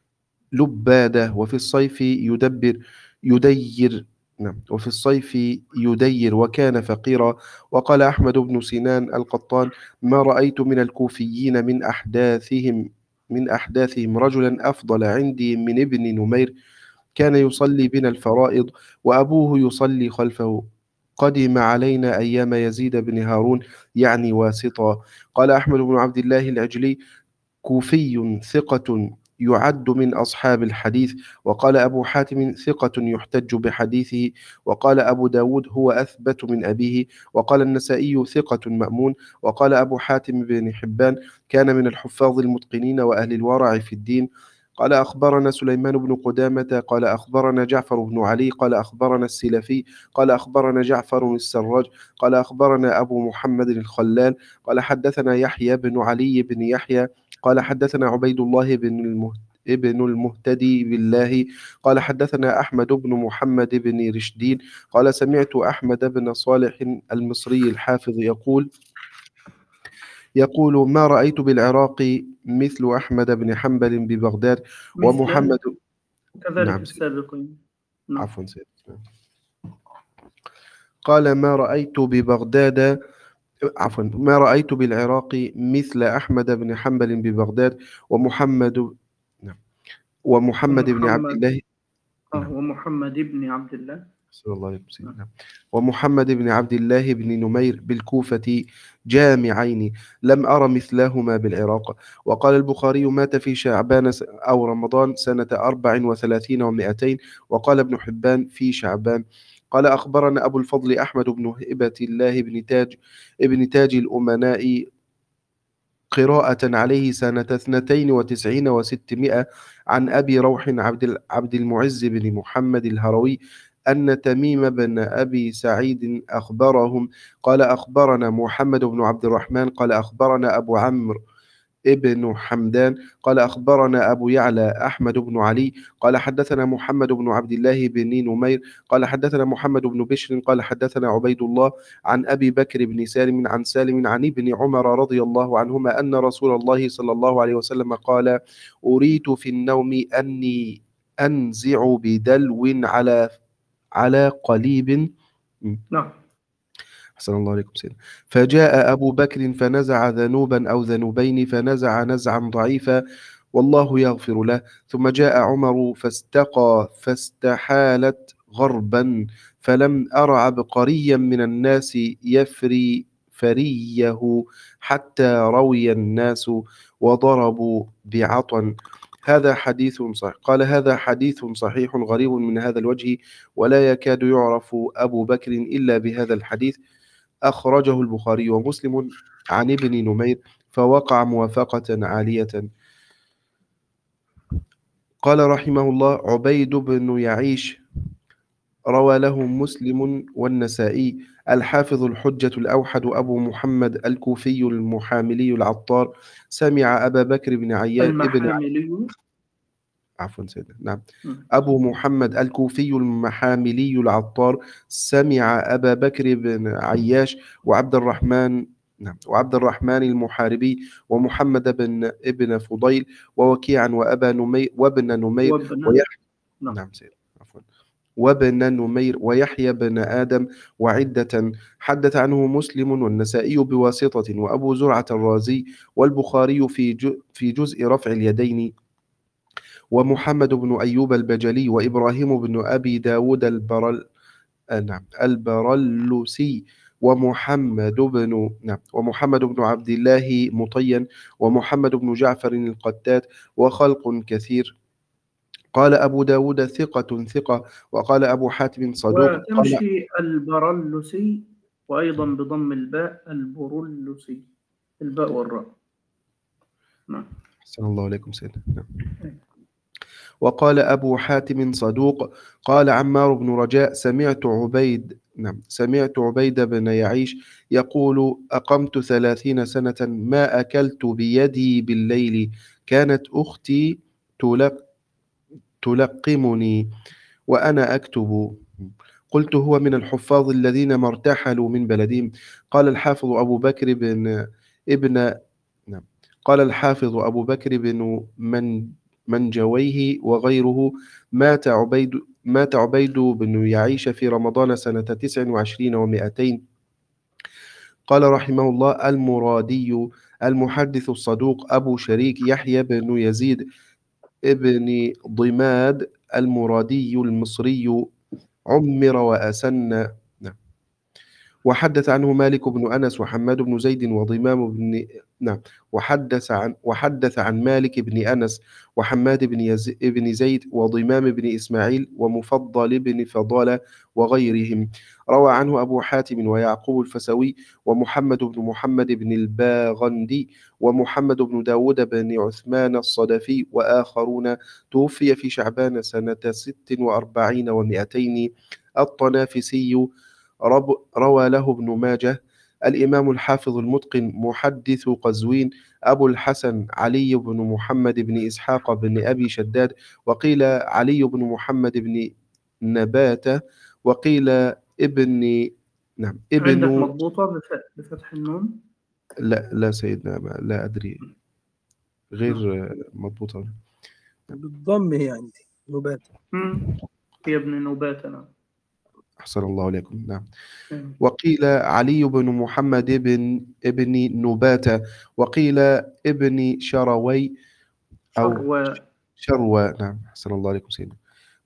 لبادة، وفي الصيف يدبر يدير نعم وفي الصيف يدير، وكان فقيرا. وقال أحمد بن سنان القطان: ما رأيت من الكوفيين من أحداثهم من أحداثهم رجلا أفضل عندي من ابن نمير. كان يصلي بنا الفرائض وأبوه يصلي خلفه. قدم علينا أيام يزيد بن هارون، يعني واسطا. قال أحمد بن عبد الله العجلي: كوفي ثقة يعد من أصحاب الحديث. وقال أبو حاتم: ثقة يحتج بحديثه. وقال أبو داود: هو أثبت من أبيه. وقال النسائي: ثقة مأمون. وقال أبو حاتم بن حبان: كان من الحفاظ المتقنين وأهل الورع في الدين. قال أخبرنا سليمان بن قدامة قال أخبرنا جعفر بن علي قال أخبرنا السلفي قال أخبرنا جعفر السراج قال أخبرنا أبو محمد الخلال قال حدثنا يحيى بن علي بن يحيى قال حدثنا عبيد الله بن المهتدي ابن المهتدي بالله قال حدثنا أحمد بن محمد بن رشدين قال سمعت أحمد بن صالح المصري الحافظ يقول يقول ما رأيت بالعراق مثل أحمد بن حنبل ببغداد ومحمد. كذلك نعم سيد. السابقين. نعم. عفوا سيد. قال ما رأيت ببغداد عفوا ما رأيت بالعراق مثل أحمد بن حنبل ببغداد ومحمد نعم ومحمد بن عبد ومحمد الله آه نعم ومحمد بن عبد الله صلى الله عليه وسلم. نعم. ومحمد بن عبد الله بن نمير بالكوفة جامعين لم أر مثلهما بالعراق. وقال البخاري مات في شعبان س- أو رمضان سنة أربع وثلاثين ومائتين. وقال ابن حبان في شعبان. قال أخبرنا أبو الفضل أحمد بن هبة الله بن تاج ابن تاج الأمناء قراءة عليه سنة اثنتين وتسعين وستمائة عن أبي روح عبد ال- عبد المعز بن محمد الهروي أن تميم بن أبي سعيد أخبرهم قال أخبرنا محمد بن عبد الرحمن قال أخبرنا أبو عمرو ابن حمدان قال أخبرنا أبو يعلى أحمد بن علي قال حدثنا محمد بن عبد الله بن نمير قال حدثنا محمد بن بشر قال حدثنا عبيد الله عن أبي بكر بن سالم عن سالم عن ابن عمر رضي الله عنهما أن رسول الله صلى الله عليه وسلم قال أريت في النوم أني أنزع بدلو على على قليب. نعم. أحسن الله عليكم سيدنا. فجاء أبو بكر فنزع ذنوبا أو ذنوبين فنزع نزعا ضعيفا والله يغفر له. ثم جاء عمر فاستقى فاستحالت غربا فلم أر عبقريا من الناس يفري فريه حتى روي الناس وضربوا بعطن. هذا حديث صحيح. قال هذا حديث صحيح غريب من هذا الوجه ولا يكاد يعرف أبو بكر إلا بهذا الحديث. أخرجه البخاري ومسلم عن ابن نمير فوقع موافقة عالية. قال رحمه الله عبيد بن يعيش روى له مسلم والنسائي. الحافظ الحجة الأوحد أبو محمد الكوفي المحاملي العطار سمع أبا بكر بن عياش ابن المحاملي. عفوا سيدنا. نعم. مم. أبو محمد الكوفي المحاملي العطار سمع أبا بكر بن عياش وعبد الرحمن نعم وعبد الرحمن المحاربي ومحمد بن ابن فضيل ووكيعا وأبا نمير وابن نمير وابن. ويحيى نعم. نعم سيدنا عفوا وابن نمير ويحيى بن آدم وعدة. حدث عنه مسلم والنسائي بواسطة وأبو زرعة الرازي والبخاري في جو- في جزء رفع اليدين ومحمد بن أيوب البجلي وإبراهيم بن أبي داود البرل آه، نعم البرلسي ومحمد بن نعم ومحمد بن عبد الله مطين ومحمد بن جعفر القتات وخلق كثير. قال أبو داود ثقة ثقة. وقال أبو حاتم صدوق. قال وتمشي البرلسي وأيضا بضم الباء البرلسي، الباء والراء. نعم. أحسن الله عليكم سيدنا. نعم. وقال أبو حاتم صدوق. قال عمار بن رجاء سمعت عبيد نعم سمعت عبيد بن يعيش يقول أقمت ثلاثين سنة ما أكلت بيدي بالليل كانت أختي تلق تلقمني وأنا أكتب. قلت هو من الحفاظ الذين ما ارتحلوا من بلدهم. قال الحافظ أبو بكر بن ابن نعم قال الحافظ أبو بكر بن من منجويه وغيره مات عبيد مات عبيد بن يعيش في رمضان سنة تسع وعشرين ومائتين. قال رحمه الله المرادي المحدث الصدوق أبو شريك يحيى بن يزيد ابن ضماد المرادي المصري عمر وأسن. نعم. وحدث عنه مالك بن أنس وحماد بن زيد وضمام بن نعم وحدث عن وحدث عن مالك بن أنس وحماد بن يز... بن زيد وضمام بن إسماعيل ومفضل بن فضالة وغيرهم. روى عنه أبو حاتم ويعقوب الفسوي ومحمد بن محمد بن الباغندي ومحمد بن داود بن عثمان الصدفي وآخرون. توفي في شعبان سنة ست وأربعين ومائتين. الطنافسي رب روى له ابن ماجه. الإمام الحافظ المتقن محدث قزوين أبو الحسن علي بن محمد بن إسحاق بن أبي شداد وقيل علي بن محمد بن نباتة وقيل ابن نعم عندك ابن مضبوطة بف- بفتح النون. لا لا سيدنا ما- لا أدري غير نعم. آه، مضبوطة. بالضم هي عندي نبات. مم. هي ابن نبات. نعم. أحسن الله عليكم. نعم. مم. وقيل علي بن محمد بن ابن نباتة وقيل ابن شروي أو شروى. شروى. نعم أحسن الله عليكم سيدنا.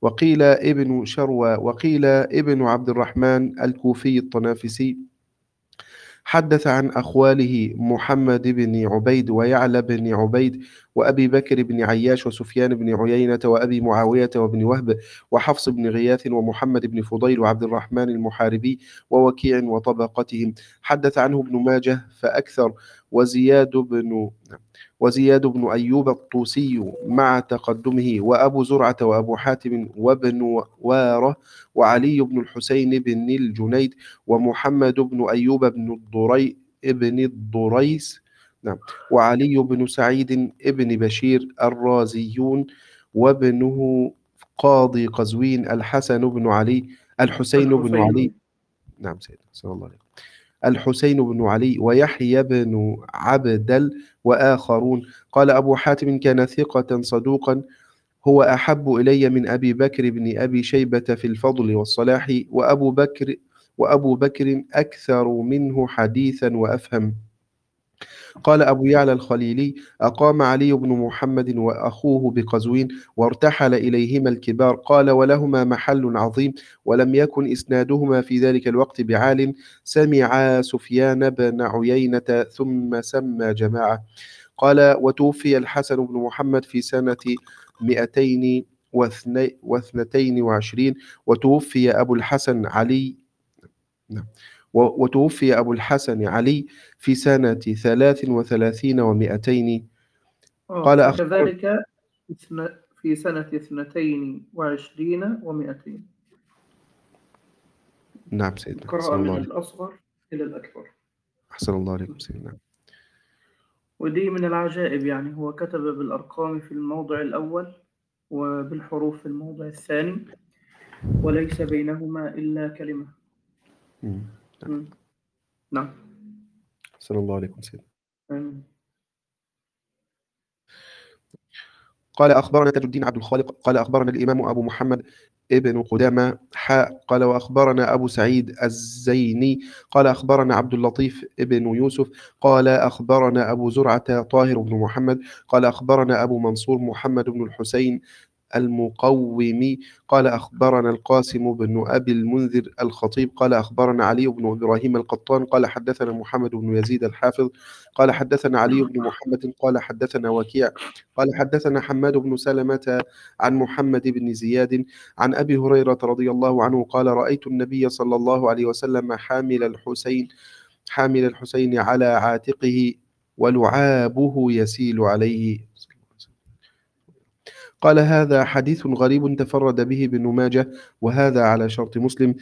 وقيل ابن شروى وقيل ابن عبد الرحمن الكوفي الطنافسي. حدث عن أخواله محمد بن عبيد ويعلى بن عبيد وأبي بكر بن عياش وسفيان بن عيينة وأبي معاوية وابن وهب وحفص بن غياث ومحمد بن فضيل وعبد الرحمن المحاربي ووكيع وطبقتهم. حدث عنه ابن ماجه فأكثر، وزياد بن وزياد بن أيوب الطوسي مع تقدمه، وأبو زرعة وأبو حاتم وابن وارة وعلي بن الحسين بن الجنيد ومحمد بن أيوب بن الضري ابن الضريس، نعم، وعلي بن سعيد ابن بشير الرازيون، وابنه قاضي قزوين الحسن بن علي الحسين بن علي، الحسين. نعم سيدنا صلى الله عليه الحسين بن علي ويحيى بن عبدل وآخرون. قال أبو حاتم كان ثقة صدوقا، هو أحب إلي من أبي بكر بن أبي شيبة في الفضل والصلاح، وأبو بكر وأبو بكر أكثر منه حديثا وأفهم. قال أبو يعلى الخليلي أقام علي بن محمد وأخوه بقزوين وارتحل إليهما الكبار. قال ولهما محل عظيم، ولم يكن إسنادهما في ذلك الوقت بعال. سمع سفيان بن عيينة ثم سمى جماعة. قال وتوفي الحسن بن محمد في سنة مئتين واثني- واثنتين وعشرين، وتوفي أبو الحسن علي نعم. و- وتوفي أبو الحسن علي في سنة ثلاث وثلاثين ومئتين. آه قال أخبر وكذلك اثن- في سنة اثنتين وعشرين ومائتين. نعم سيدنا أحسن قرأ الله من عليكم. الأصغر إلى الأكبر. أحسن الله عليكم سيدنا. ودي من العجائب، يعني هو كتب بالأرقام في الموضع الأول وبالحروف في الموضع الثاني، وليس بينهما إلا كلمة. مم. مم. نعم. أحسن الله عليكم سيدنا. آمين. قال أخبرنا تاج الدين عبد الخالق قال أخبرنا الإمام أبو محمد ابن قدامة حاء قال وأخبرنا أبو سعيد الزيني قال أخبرنا عبد اللطيف ابن يوسف قال أخبرنا أبو زرعة طاهر بن محمد قال أخبرنا أبو منصور محمد بن الحسين المقومي قال أخبرنا القاسم بن أبي المنذر الخطيب قال أخبرنا علي بن إبراهيم القطان قال حدثنا محمد بن يزيد الحافظ قال حدثنا علي بن محمد قال حدثنا وكيع قال حدثنا حماد بن سلمة عن محمد بن زياد عن أبي هريرة رضي الله عنه قال رأيت النبي صلى الله عليه وسلم حامل الحسين حامل الحسين على عاتقه ولعابه يسيل عليه. قال هذا حديث غريب تفرد به ابن ماجه وهذا على شرط مسلم.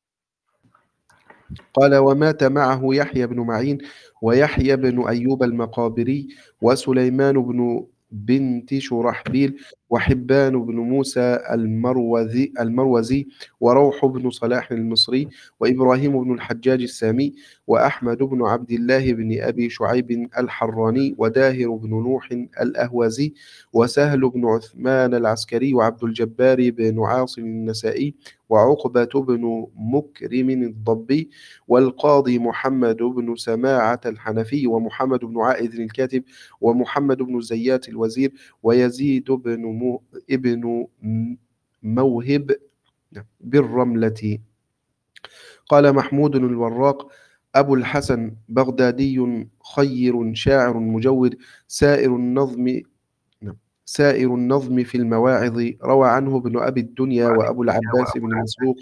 قال ومات معه يحيى بن معين ويحيى بن أيوب المقابري وسليمان بن بنت شرحبيل وحبان بن موسى المروزي, المروزي وروح بن صلاح المصري وإبراهيم بن الحجاج السامي وأحمد بن عبد الله بن أبي شعيب الحراني وداهر بن نوح الأهوازي وسهل بن عثمان العسكري وعبد الجبار بن عاصم النسائي وعقبة بن مكرم الضبي والقاضي محمد بن سماعة الحنفي ومحمد بن عائذ الكاتب ومحمد بن زيات الوزير ويزيد بن مو ابن موهب بالرملة. قال محمود الوراق أبو الحسن بغدادي خير شاعر مجود سائر النظم سائر النظم في المواعظ روى عنه ابن أبي الدنيا وأبو العباس بن مسروق.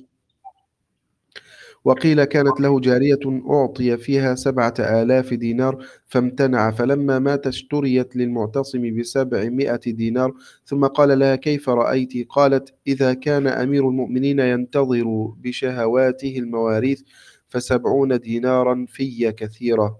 وقيل كانت له جارية أعطي فيها سبعة آلاف دينار فامتنع، فلما مات اشتريت للمعتصم بسبعمائة دينار ثم قال لها كيف رأيت؟ قالت إذا كان أمير المؤمنين ينتظر بشهواته المواريث فسبعون دينارا في كثيرة.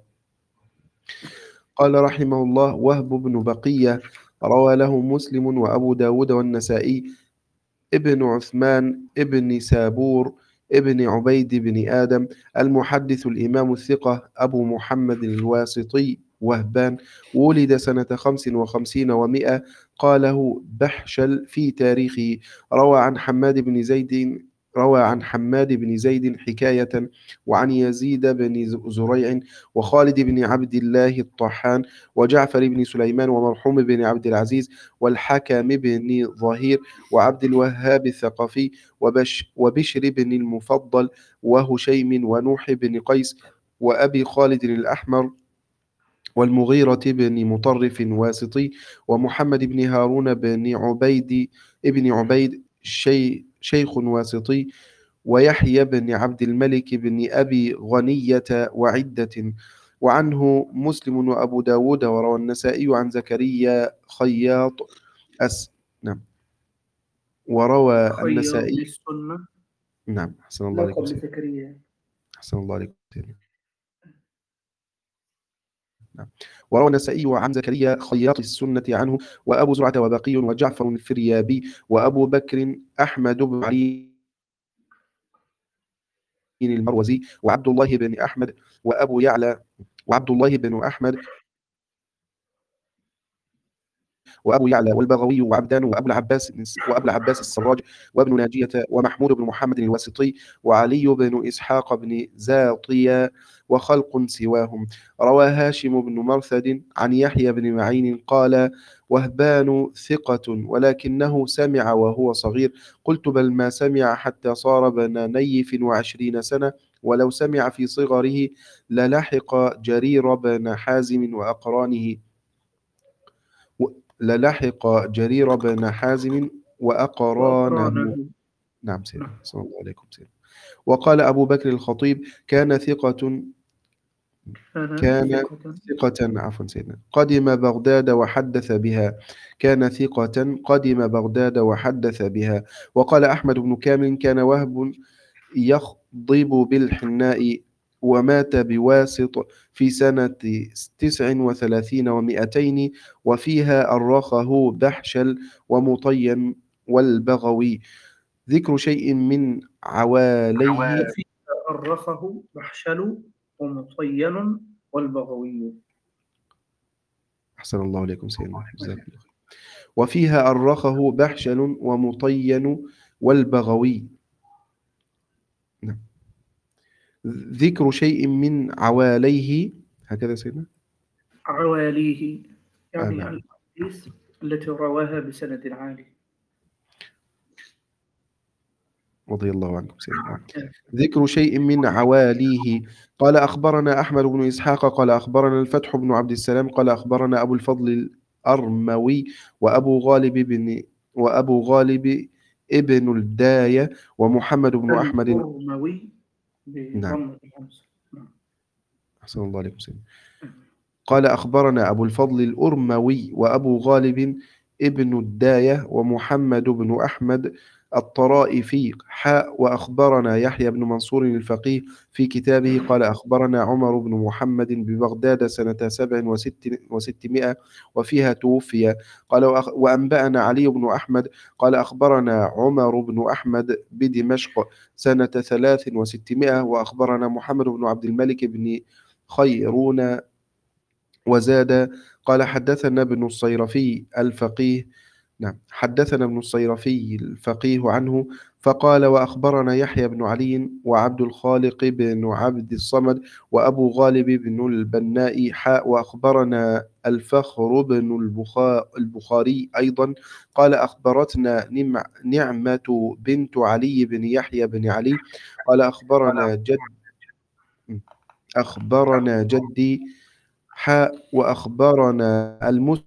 قال رحمه الله وهب بن بقية روى له مسلم وأبو داود والنسائي ابن عثمان ابن سابور ابن عبيد بن آدم المحدث الإمام الثقة أبو محمد الواسطي وهبان ولد سنة خمس وخمسين ومائة قاله بحشل في تاريخه. روى عن حماد بن زيد روى عن حماد بن زيد حكاية وعن يزيد بن ز- زريع وخالد بن عبد الله الطحان وجعفر بن سليمان ومرحوم بن عبد العزيز والحكم بن ظهير وعبد الوهاب الثقفي وبش وبشر بن المفضل وهشيم ونوح بن قيس وأبي خالد الأحمر والمغيرة بن مطرف واسطي ومحمد بن هارون بن عبيد ابن عبيد شي شيخ واسطي ويحيى بن عبد الملك بن أبي غنية وعدة وعنه مسلم وأبو داود وروى النسائي عن زكريا خياط أس نعم وروى خياط النسائي السنة نعم أحسن الله عليكم لقب سيدي لزكريا. أحسن الله عليكم سيدي نعم. وروى النسائي عن زكريا خياط السنة عنه وأبو زرعة وبقي وجعفر الفريابي وأبو بكر أحمد بن علي المروزي وعبد الله بن أحمد وأبو يعلى وعبد الله بن أحمد وأبو يعلى والبغوي وعبدان وأبو العباس وأبو العباس السراج وابن ناجية ومحمود بن محمد الواسطي وعلي بن إسحاق بن زاطية وخلق سواهم. روى هاشم بن مرثد عن يحيى بن معين قال وهبان ثقة ولكنه سمع وهو صغير قلت بل ما سمع حتى صار بن نيف وعشرين سنة ولو سمع في صغره للحق جرير بن حازم وأقرانه للحق جرير بن حازم وأقرانه. وأقرانه. نعم سيدنا نعم. صلى الله عليكم سيدنا. وقال أبو بكر الخطيب كان ثقة كان كان ثقة ثقة عفوا سيدنا قدم بغداد وحدث بها كان ثقة قدم بغداد وحدث بها. وقال أحمد بن كامل كان وهب يخضب بالحناء ومات بواسط في سنة تسع وثلاثين ومئتين وفيها أرخه بحشل ومطين والبغوي. ذكر شيء من عواليه وفيه أرخه بحشل ومطين والبغوي. أحسن الله عليكم سيدنا جزاك الله خير. وفيها أرخه بحشل ومطين والبغوي. نعم. ذكر شيء من عواليه هكذا سيدنا عواليه آه يعني نعم الأحاديث التي رواها بسند عالي. رضي الله عنكم سيدنا. ذكر شيء من عواليه. قال أخبرنا أحمد بن إسحاق قال أخبرنا الفتح بن عبد السلام قال أخبرنا أبو الفضل الأرموي وأبو غالب بن وأبو غالب ابن الداية ومحمد بن أحمد. الأرموي نعم بضم الهمزة. نعم. أحسن الله عليكم سيدنا. قال أخبرنا أبو الفضل الأرموي وأبو غالب ابن الداية ومحمد بن أحمد الطرائفي حاء وأخبرنا يحيى بن منصور الفقيه في كتابه قال أخبرنا عمر بن محمد ببغداد سنة سبع وست وستمائة وفيها توفي. قال وأخ- وأنبأنا علي بن أحمد قال أخبرنا عمر بن أحمد بدمشق سنة ثلاث وستمائة وأخبرنا محمد بن عبد الملك بن خيرون وزاد قال حدثنا ابن الصيرفي الفقيه نعم حدثنا ابن الصيرفي الفقيه عنه فقال وأخبرنا يحيى بن علي وعبد الخالق بن عبد الصمد وأبو غالب بن البناء حاء وأخبرنا الفخر بن البخا- البخاري أيضا قال أخبرتنا نمع نعمة بنت علي بن يحيى بن علي قال أخبرنا جد أخبرنا جدي حاء وأخبرنا المسلم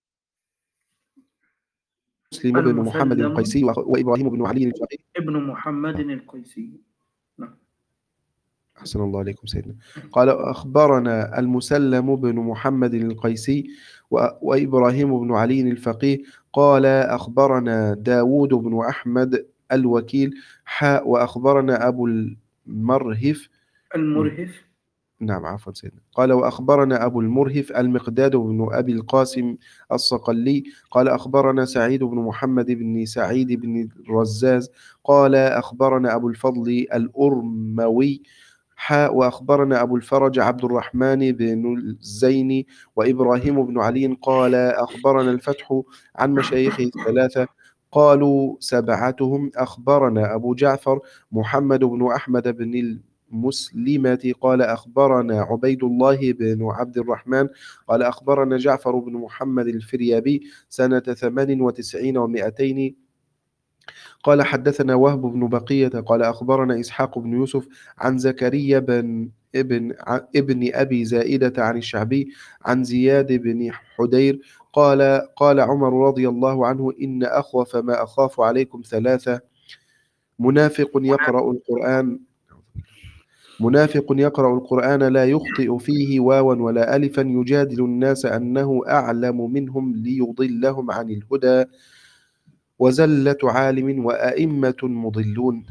بن محمد المسلم القيسي وأخ- وإبراهيم بن علي الفقيه. ابن محمد القيسي. نعم. أحسن الله عليكم سيدنا. قال أخبرنا المسلم بن محمد القيسي و- وإبراهيم بن علي الفقيه قال أخبرنا داود بن أحمد الوكيل حاء وأخبرنا أبو المرهف المرهف. نعم عفوا سيدنا. قال وأخبرنا أبو المرهف المقداد بن أبي القاسم الصقلي قال أخبرنا سعيد بن محمد بن سعيد بن الرزاز قال أخبرنا أبو الفضل الأرموي حاء وأخبرنا أبو الفرج عبد الرحمن بن الزيني وإبراهيم بن علي قال أخبرنا الفتح عن مشايخه الثلاثة قالوا سبعتهم: أخبرنا أبو جعفر محمد بن أحمد بن المسلمة قال أخبرنا عبيد الله بن عبد الرحمن قال أخبرنا جعفر بن محمد الفريابي سنة ثمان وتسعين ومائتين قال حدثنا وهب بن بقية قال أخبرنا إسحاق بن يوسف عن زكريا بن ابن ابن أبي زائدة عن الشعبي عن زياد بن حدير قال قال عمر رضي الله عنه: إن أخوف ما أخاف عليكم ثلاثة: منافق يقرأ القرآن منافق يقرأ القرآن لا يخطئ فيه واوا ولا ألفا يجادل الناس أنه أعلم منهم ليضلهم عن الهدى، وزلة عالم وأئمة مضلون.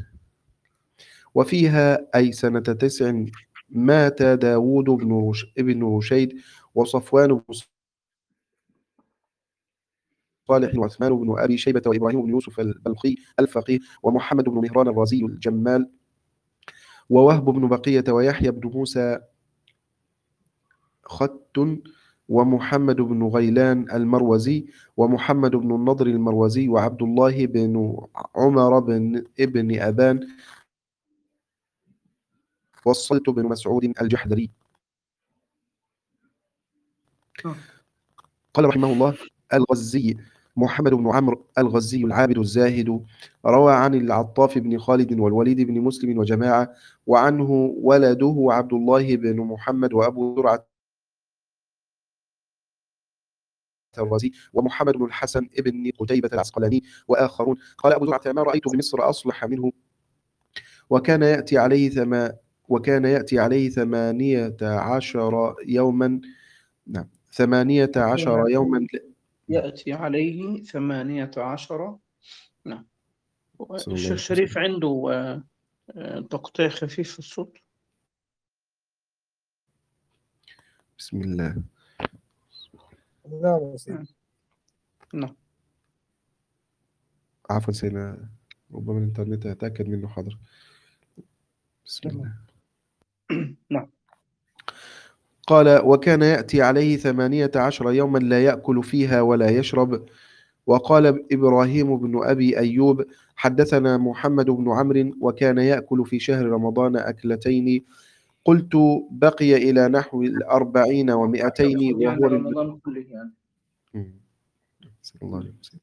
وفيها أي سنة تسع مات داود بن رش... ابن رشيد وصفوان بن صالح وعثمان بن أبي شيبة وإبراهيم بن يوسف البلخي الفقيه ومحمد بن مهران الرازي الجمال ووهب بن بقية ويحيى بن موسى خت ومحمد بن غيلان المروزي ومحمد بن النضر المروزي وعبد الله بن عمر بن ابن أبان والصلت بن مسعود الجحدري. قال رحمه الله: الغزي محمد بن عمرو الغزي العابد الزاهد روى عن العطاف بن خالد والوليد بن مسلم وجماعة، وعنه ولده عبد الله بن محمد وأبو زرعة الرازي ومحمد بن الحسن ابن قتيبة العسقلاني وآخرون. قال أبو زرعة: ما رأيت بمصر أصلح منه، وكان يأتي عليه ثما وكان يأتي عليه ثمانية عشر يوما نعم ثمانية عشر يوما يأتي عليه ثمانية عشر. نعم. صلى الله الشيخ عليه شريف وسلم. عنده آه، آه، تقطيع خفيف في الصوت. بسم الله. نعم يا سيدي. نعم. نعم. عفوا سيدنا، ربما الإنترنت أتأكد منه. حاضر. بسم الله. نعم. قال: وكان يأتي عليه ثمانية عشر يوما لا يأكل فيها ولا يشرب. وقال إبراهيم بن أبي أيوب: حدثنا محمد بن عمرو وكان يأكل في شهر رمضان أكلتين. قلت: بقي إلى نحو الأربعين ومائتين يقصد يعني وهو من رمضان كله يعني. مم. صلى الله عليه وسلم.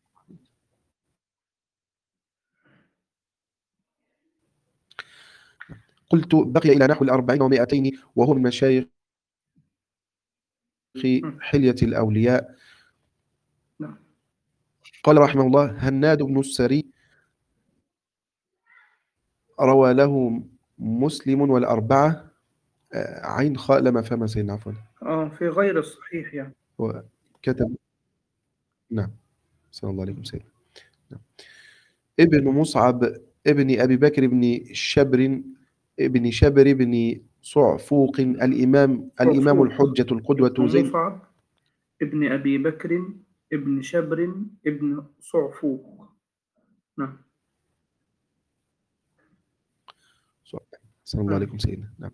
قلت: بقي إلى نحو الأربعين ومائتين وهو من مشايخ مم. حلية الأولياء. نعم. قال رحمه الله: هناد بن السري روى له مسلم والأربعة. آه، عين خاء لما فهم سيدنا، عفوا. اه في غير الصحيح يعني. وكتب نعم. صلى الله عليه وسلم. نعم. ابن مصعب ابن أبي بكر بن شبر ابن شبر بن صعفوق الإمام الإمام صعفوق الحجة القدوة ابن زين. مصعب ابن أبي بكر ابن شبر ابن صعفوق. نعم. صلى الله نعم. عليكم سيدنا. نعم.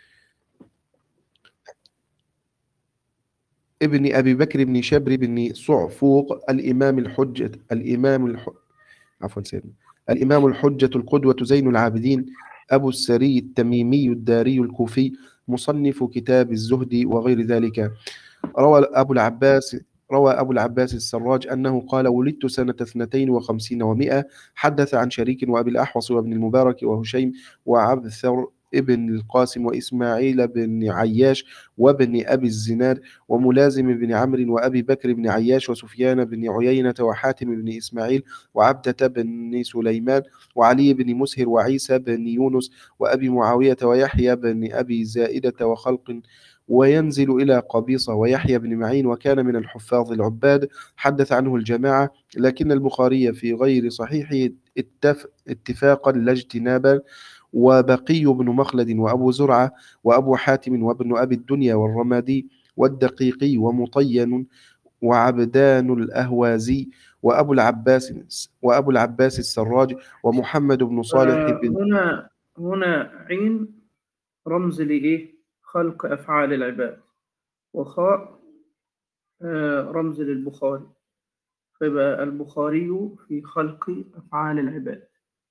ابن أبي بكر بن شبر بن صعفوق الإمام الحجة الإمام الح... عفوا سيدنا الإمام الحجة القدوة زين العابدين أبو السري التميمي الداري الكوفي مصنف كتاب الزهد وغير ذلك. روى أبو العباس روى أبو العباس السراج أنه قال: ولدت سنة اثنتين وخمسين ومائة. حدث عن شريك وأبي الأحوص وابن المبارك وهشيم وعبثر ابن القاسم وإسماعيل بن عياش وابن أبي الزناد وملازم بن عمرو وأبي بكر بن عياش وسفيان بن عيينة وحاتم بن إسماعيل وعبدة بن سليمان وعلي بن مسهر وعيسى بن يونس وأبي معاوية ويحيى بن أبي زائدة وخلق، وينزل إلى قبيصة ويحيى بن معين، وكان من الحفاظ العباد. حدث عنه الجماعة، لكن البخاري في غير صحيحه اتف اتفاقا لا اجتنابا. وبقي بن مخلد وأبو زرعة وأبو حاتم وابن أبي الدنيا والرمادي والدقيقي ومطين وعبدان الأهوازي وأبو العباس وأبو العباس السراج ومحمد بن صالح آه بن هنا هنا عين رمز لإيه؟ خلق أفعال العباد، وخاء آه رمز للبخاري. فيبقى البخاري في خلق أفعال العباد.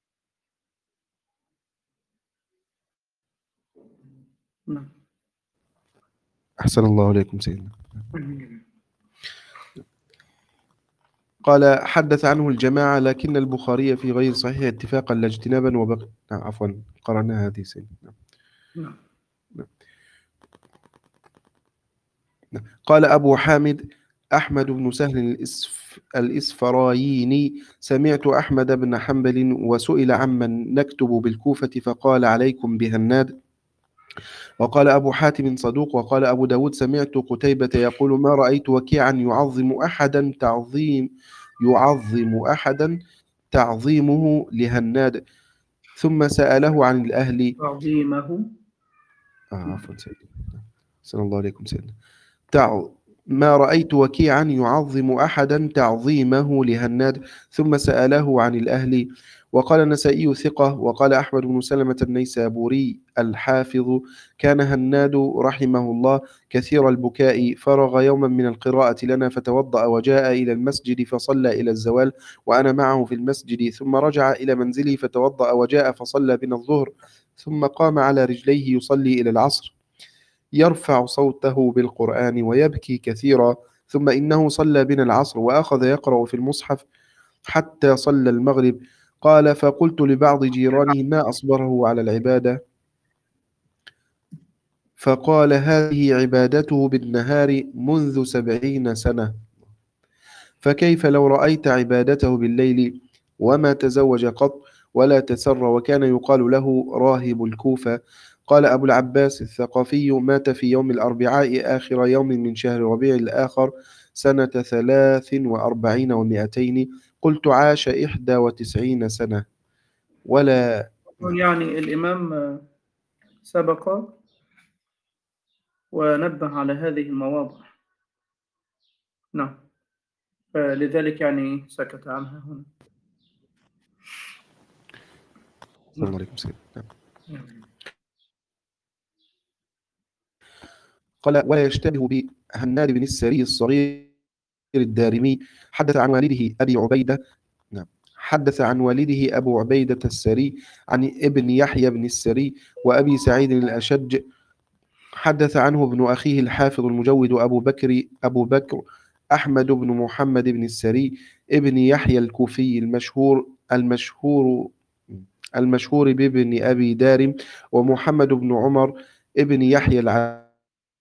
نعم. أحسن الله عليكم سيدنا. قال حدث عنه الجماعة لكن البخاري في غير صحيح اتفاقا لا اجتنابا وبقي. نعم عفوا قرأنا هذه سيدنا. نعم. قال أبو حامد أحمد بن سهل الإسف الإسفرايني سمعت أحمد بن حنبل وسئل عمن نكتب بالكوفة فقال عليكم بهناد. وقال أبو حاتم صدوق. وقال أبو داود سمعت قتيبة يقول ما رأيت وكيعا يعظم أحدا تعظيم يعظم أحدا تعظيمه لهناد. ثم سأله عن الأهل. تعظيمه. آه عفوا سيدنا. صلى الله عليكم سيدنا. تع... ما رأيت وكيعا يعظم أحدا تعظيمه لهناد. ثم سأله عن الأهل. وقال النسائي ثقة. وقال أحمد بن سلمة النيسابوري الحافظ كان هناد رحمه الله كثير البكاء فرغ يوما من القراءة لنا فتوضأ وجاء إلى المسجد فصلى إلى الزوال وأنا معه في المسجد ثم رجع إلى منزله فتوضأ وجاء فصلى بنا الظهر ثم قام على رجليه يصلي إلى العصر يرفع صوته بالقرآن ويبكي كثيرا ثم إنه صلى بنا العصر وأخذ يقرأ في المصحف حتى صلى المغرب. قال فقلت لبعض جيرانه ما أصبره على العبادة فقال هذه عبادته بالنهار منذ سبعين سنة فكيف لو رأيت عبادته بالليل وما تزوج قط ولا تسر وكان يقال له راهب الكوفة. قال أبو العباس الثقفي مات في يوم الأربعاء آخر يوم من شهر ربيع الآخر سنة ثلاث وأربعين ومائتين. قلت عاش إحدى وتسعين سنة ولا. يعني الإمام سبق ونبه على هذه المواضع. نعم. فلذلك يعني سكت عنها هنا. السلام عليكم سيدنا. قال ولا يشتبه بهناد بن السري الصغير الدارمي حدث عن والده أبي عبيدة. نعم. حدث عن والده أبو عبيدة السري عن ابن يحيى بن السري وأبي سعيد الأشج. حدث عنه ابن أخيه الحافظ المجود أبو بكر أبو بكر أحمد بن محمد بن السري ابن يحيى الكوفي المشهور المشهور المشهور بابن أبي دارم ومحمد بن عمر ابن يحيى العلوي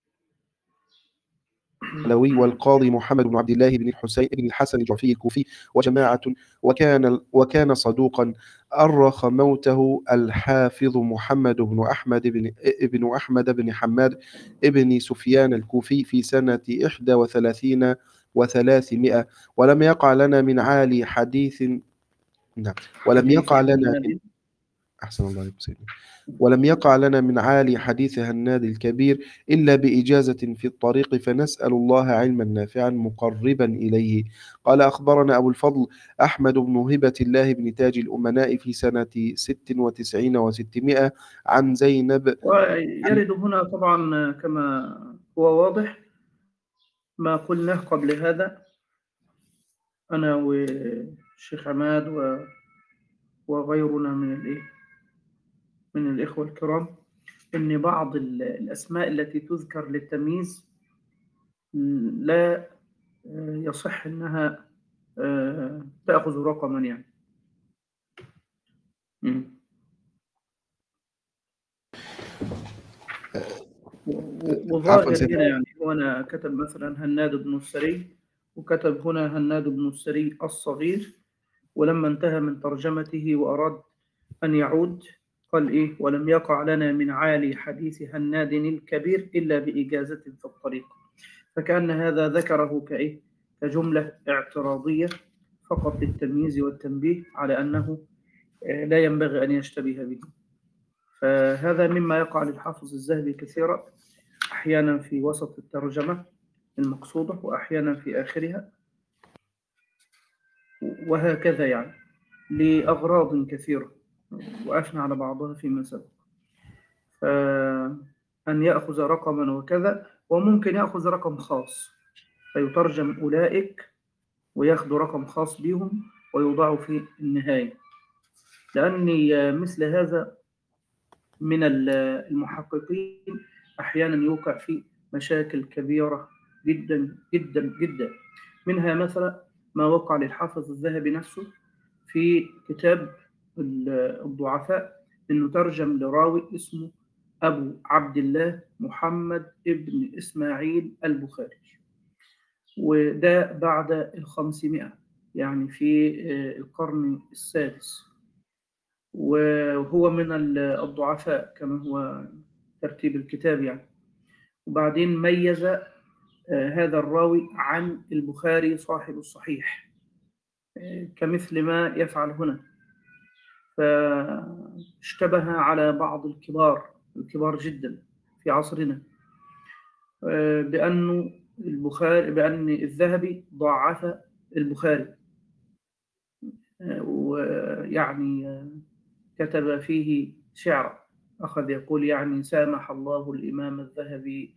والقاضي محمد بن عبد الله بن الحسين بن الحسن الجعفي الكوفي وجماعة وكان وكان صدوقا. أرخ موته الحافظ محمد بن أحمد بن ابن أحمد بن حماد ابن سفيان الكوفي في سنة إحدى وثلاثين وثلاثمائة ولم يقع لنا من عالي حديث. نعم. ولم يقع لنا من أحسن الله عليكم سيدنا. ولم يقع لنا من عالي حديث هناد الكبير إلا بإجازة في الطريق فنسأل الله علما نافعا مقربا إليه. قال أخبرنا أبو الفضل أحمد بن هبة الله بن تاج الأمناء في سنة ست وتسعين وستمائة عن زينب. ويرد هنا طبعا كما هو واضح ما قلناه قبل هذا أنا والشيخ عماد وغيرنا من الإيه من الإخوة الكرام إن بعض الأسماء التي تذكر للتمييز لا يصح أنها تأخذ رقما يعني. وظاهر هنا يعني هنا كتب مثلا هناد بن السري وكتب هنا هناد بن السري الصغير ولما انتهى من ترجمته وأراد أن يعود قال إيه ولم يقع لنا من عالي حديث هناد الكبير إلا بإجازة في الطريق. فكأن هذا ذكره كإيه كجملة اعتراضية فقط للتمييز والتنبيه على أنه لا ينبغي أن يشتبه به. فهذا مما يقع للحافظ الذهبي كثيرا أحيانا في وسط الترجمة المقصودة وأحيانا في آخرها وهكذا يعني لأغراض كثيرة وأثنى على بعضها فيما سبق. فأن يأخذ رقما وكذا وممكن يأخذ رقم خاص فيترجم أولئك وياخدوا رقم خاص بيهم ويوضعوا في النهاية، لأن مثل هذا من المحققين أحيانا يوقع في مشاكل كبيرة جدا جدا جدا. منها مثلا ما وقع للحافظ الذهبي نفسه في كتاب الضعفاء، إنه ترجم لراوي اسمه أبو عبد الله محمد ابن إسماعيل البخاري، وده بعد الخمسمائة، يعني في القرن السادس، وهو من الضعفاء كما هو ترتيب الكتاب يعني. وبعدين ميز هذا الراوي عن البخاري صاحب الصحيح كمثل ما يفعل هنا، فاشتبه على بعض الكبار الكبار جدا في عصرنا بأنه البخاري بأن الذهبي ضعف البخاري، ويعني كتب فيه شعر أخذ يقول يعني: سامح الله الإمام الذهبي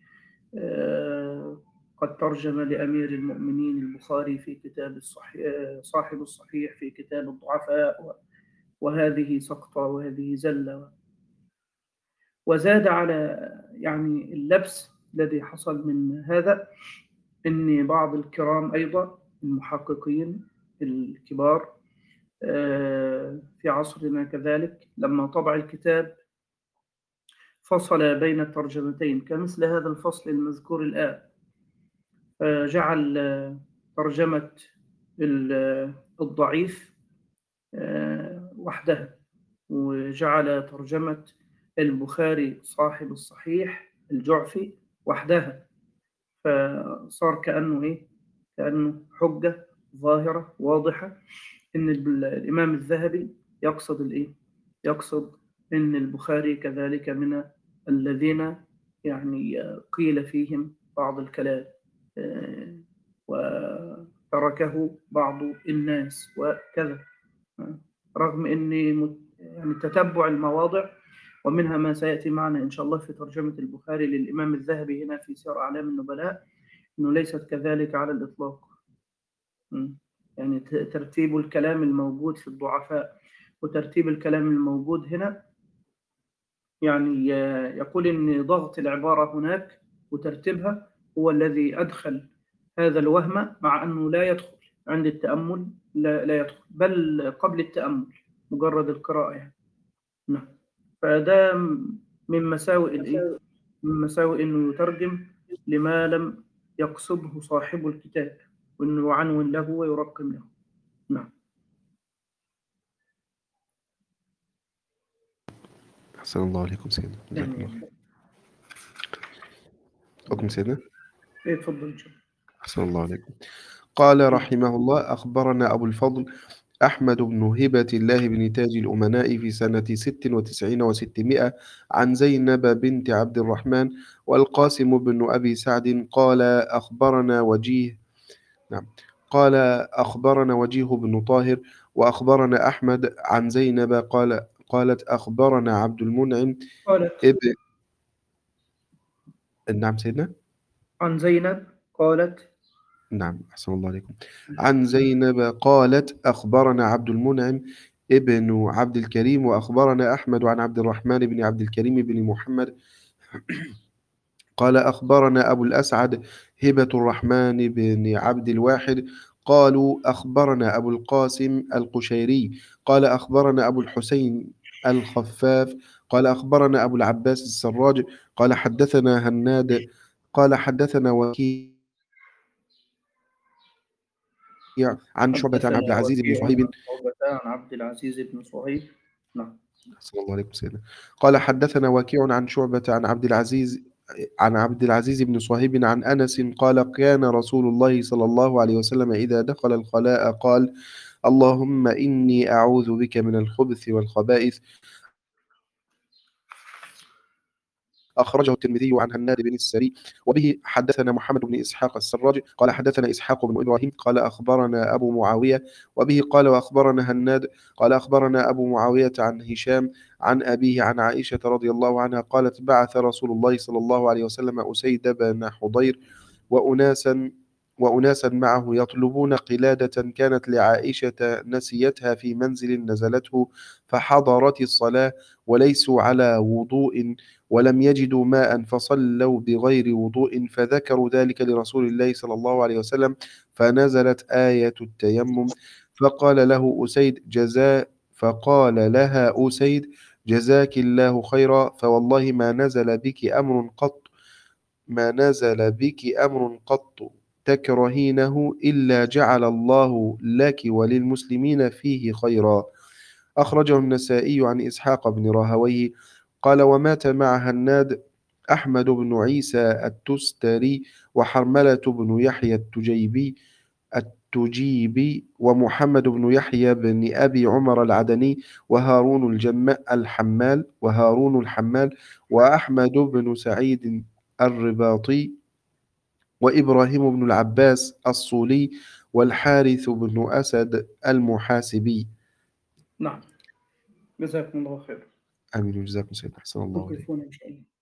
قد ترجم لأمير المؤمنين البخاري في كتاب الصحيح صاحب الصحيح في كتاب الضعفاء، وهذه سقطة وهذه زلة. وزاد على يعني اللبس الذي حصل من هذا إن بعض الكرام أيضا المحققين الكبار في عصرنا كذلك لما طبع الكتاب فصل بين الترجمتين كمثل هذا الفصل المذكور الآن، جعل ترجمة الضعيف وحدها، وجعل ترجمة البخاري صاحب الصحيح الجعفي وحدها، فصار كأنه إيه؟ كأنه حجة ظاهرة واضحة إن الإمام الذهبي يقصد الإيه؟ يقصد إن البخاري كذلك من الذين يعني قيل فيهم بعض الكلام وتركه بعض الناس وكذا، رغم أن يعني تتبع المواضع، ومنها ما سيأتي معنا إن شاء الله في ترجمة البخاري للإمام الذهبي هنا في سير أعلام النبلاء، أنه ليست كذلك على الإطلاق. يعني ترتيب الكلام الموجود في الضعفاء وترتيب الكلام الموجود هنا يعني يقول إن ضغط العبارة هناك وترتيبها هو الذي أدخل هذا الوهم، مع أنه لا يدخل عند التأمل، لا, لا يدخل بل قبل التأمل مجرد القراءة يعني. نعم. فده من مساوئ الإيه؟ من مساوئ إنه يترجم لما لم يقصده صاحب الكتاب، وإنه يعنون له ويرقم له. نعم. أحسن الله عليكم سيدنا. جزاكم الله خير. حكم سيدنا. إيه تفضل إن شاء الله. أحسن الله عليكم. قال رحمه الله: أخبرنا أبو الفضل أحمد بن هبة الله بن تاج الأمناء في سنة ست وتسعين وستمائة عن زينب بنت عبد الرحمن والقاسم بن أبي سعد قال أخبرنا وجيه نعم قال أخبرنا وجيه بن طاهر وأخبرنا أحمد عن زينب قال قالت أخبرنا عبد المنعم قالت ابن نعم سيدنا عن زينب قالت نعم أحسن الله عليكم. عن زينب قالت أخبرنا عبد المنعم ابن عبد الكريم وأخبرنا أحمد عن عبد الرحمن بن عبد الكريم بن محمد قال أخبرنا أبو الأسعد هبة الرحمن بن عبد الواحد قالوا أخبرنا أبو القاسم القشيري قال أخبرنا أبو الحسين الخفاف قال أخبرنا أبو العباس السراج قال حدثنا هناد قال حدثنا وكيع عن شعبة عن عبد حدثنا العزيز بن وكيع صهيب عن شعبة عن عبد العزيز بن صهيب. نعم. صلى الله عليه وسلم. قال حدثنا وكيع عن شعبة عن عبد العزيز عن عبد العزيز بن صهيب عن أنس قال كان رسول الله صلى الله عليه وسلم إذا دخل الخلاء قال اللهم إني أعوذ بك من الخبث والخبائث. أخرجه الترمذي عن هناد بن السري وبه حدثنا محمد بن إسحاق السراج قال حدثنا إسحاق بن إبراهيم قال أخبرنا أبو معاوية وبه قال وأخبرنا هناد قال أخبرنا أبو معاوية عن هشام عن أبيه عن عائشة رضي الله عنها قالت بعث رسول الله صلى الله عليه وسلم أسيد بن حضير وأناسا وأناسا معه يطلبون قلادة كانت لعائشة نسيتها في منزل نزلته، فحضرت الصلاة وليسوا على وضوء ولم يجدوا ماء فصلوا بغير وضوء، فذكروا ذلك لرسول الله صلى الله عليه وسلم، فنزلت آية التيمم. فقال له أسيد جزاء فقال لها أسيد جزاك الله خيرا، فوالله ما نزل بك أمر قط ما نزل بك أمر قط تكرهينه إلا جعل الله لك وللمسلمين فيه خيرا. أخرجه النسائي عن إسحاق بن راهويه قال: ومات مع هناد أحمد بن عيسى التستري وحرملة بن يحيى التجيبي التجيبي ومحمد بن يحيى بن أبي عمر العدني وهارون الجماء الحمال وهارون الحمال وأحمد بن سعيد الرباطي وإبراهيم بن العباس الصولي والحارث بن أسد المحاسبي. نعم، جزاكم الله خير. آمين وجزاكم سيدنا، أحسن الله إليك. توقفون إن شاء الله.